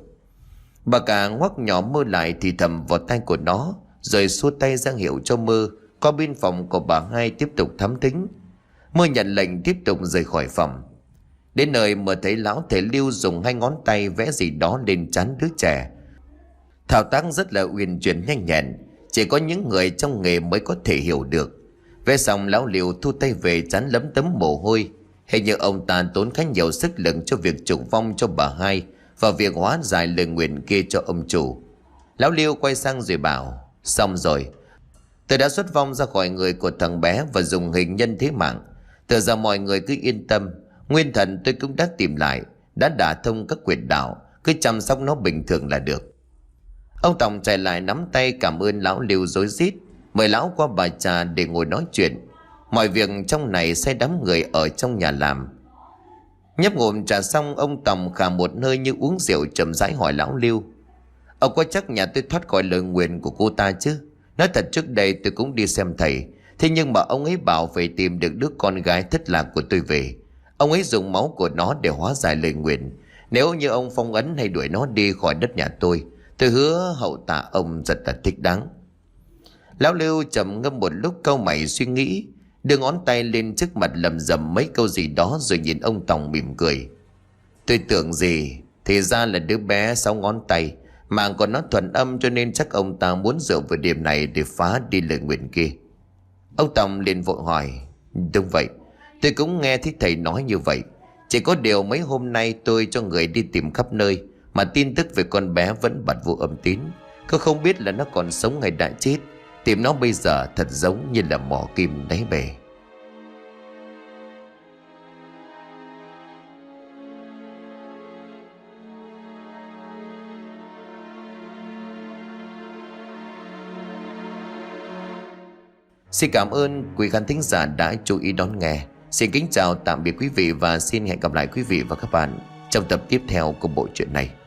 Bà cả ngoắc nhỏ Mơ lại thì thầm vào tay của nó, rồi xua tay ra hiệu cho Mơ qua bên phòng của bà hai tiếp tục thám thính. Mơ nhận lệnh tiếp tục rời khỏi phòng. Đến nơi Mơ thấy lão thầy Lưu dùng hai ngón tay vẽ gì đó lên trán đứa trẻ. Thao tác rất là uyển chuyển nhanh nhẹn, chỉ có những người trong nghề mới có thể hiểu được. Vẽ xong lão Liễu thu tay về, trán lấm tấm mồ hôi. Hình như ông ta tốn khá nhiều sức lực cho việc trùng vong cho bà hai và việc hóa giải lời nguyện kia cho ông chủ. Lão Liễu quay sang rồi bảo: Xong rồi, tôi đã xuất vong ra khỏi người của thằng bé và dùng hình nhân thế mạng. Từ giờ mọi người cứ yên tâm, nguyên thần tôi cũng đã tìm lại, đã đả thông các quyệt đạo, cứ chăm sóc nó bình thường là được. Ông Tòng chạy lại nắm tay cảm ơn lão Liễu rối rít, mời lão qua bà trà để ngồi nói chuyện. Mọi việc trong này sẽ đám người ở trong nhà làm. Nhấp ngụm trà xong, ông Tòng khà một hơi như uống rượu, chậm rãi hỏi lão Liễu: Ông có chắc nhà tôi thoát khỏi lời nguyền của cô ta chứ? Nói thật trước đây tôi cũng đi xem thầy, thế nhưng mà ông ấy bảo phải tìm được đứa con gái thất lạc của tôi về. Ông ấy dùng máu của nó để hóa giải lời nguyền. Nếu như ông phong ấn hay đuổi nó đi khỏi đất nhà tôi, tôi hứa hậu tạ ông rất là thích đáng. Lão Liễu trầm ngâm một lúc, cau mày suy nghĩ, đưa ngón tay lên trước mặt lầm rầm mấy câu gì đó rồi nhìn ông Tòng mỉm cười. Tôi tưởng gì, thì ra là đứa bé sáu ngón tay, mạng còn nó thuần âm, cho nên chắc ông ta muốn dựa vào điểm này để phá đi lời nguyện kia. Ông Tòng liền vội hỏi: Đúng vậy, tôi cũng nghe thấy thầy nói như vậy. Chỉ có điều mấy hôm nay tôi cho người đi tìm khắp nơi, mà tin tức về con bé vẫn bặt vô âm tín. Cứ không biết là nó còn sống hay đã chết. Tìm nó bây giờ thật giống như là mỏ kim đáy bể. Xin cảm ơn quý khán thính giả đã chú ý đón nghe. Xin kính chào tạm biệt quý vị và xin hẹn gặp lại quý vị và các bạn trong tập tiếp theo của bộ truyện này.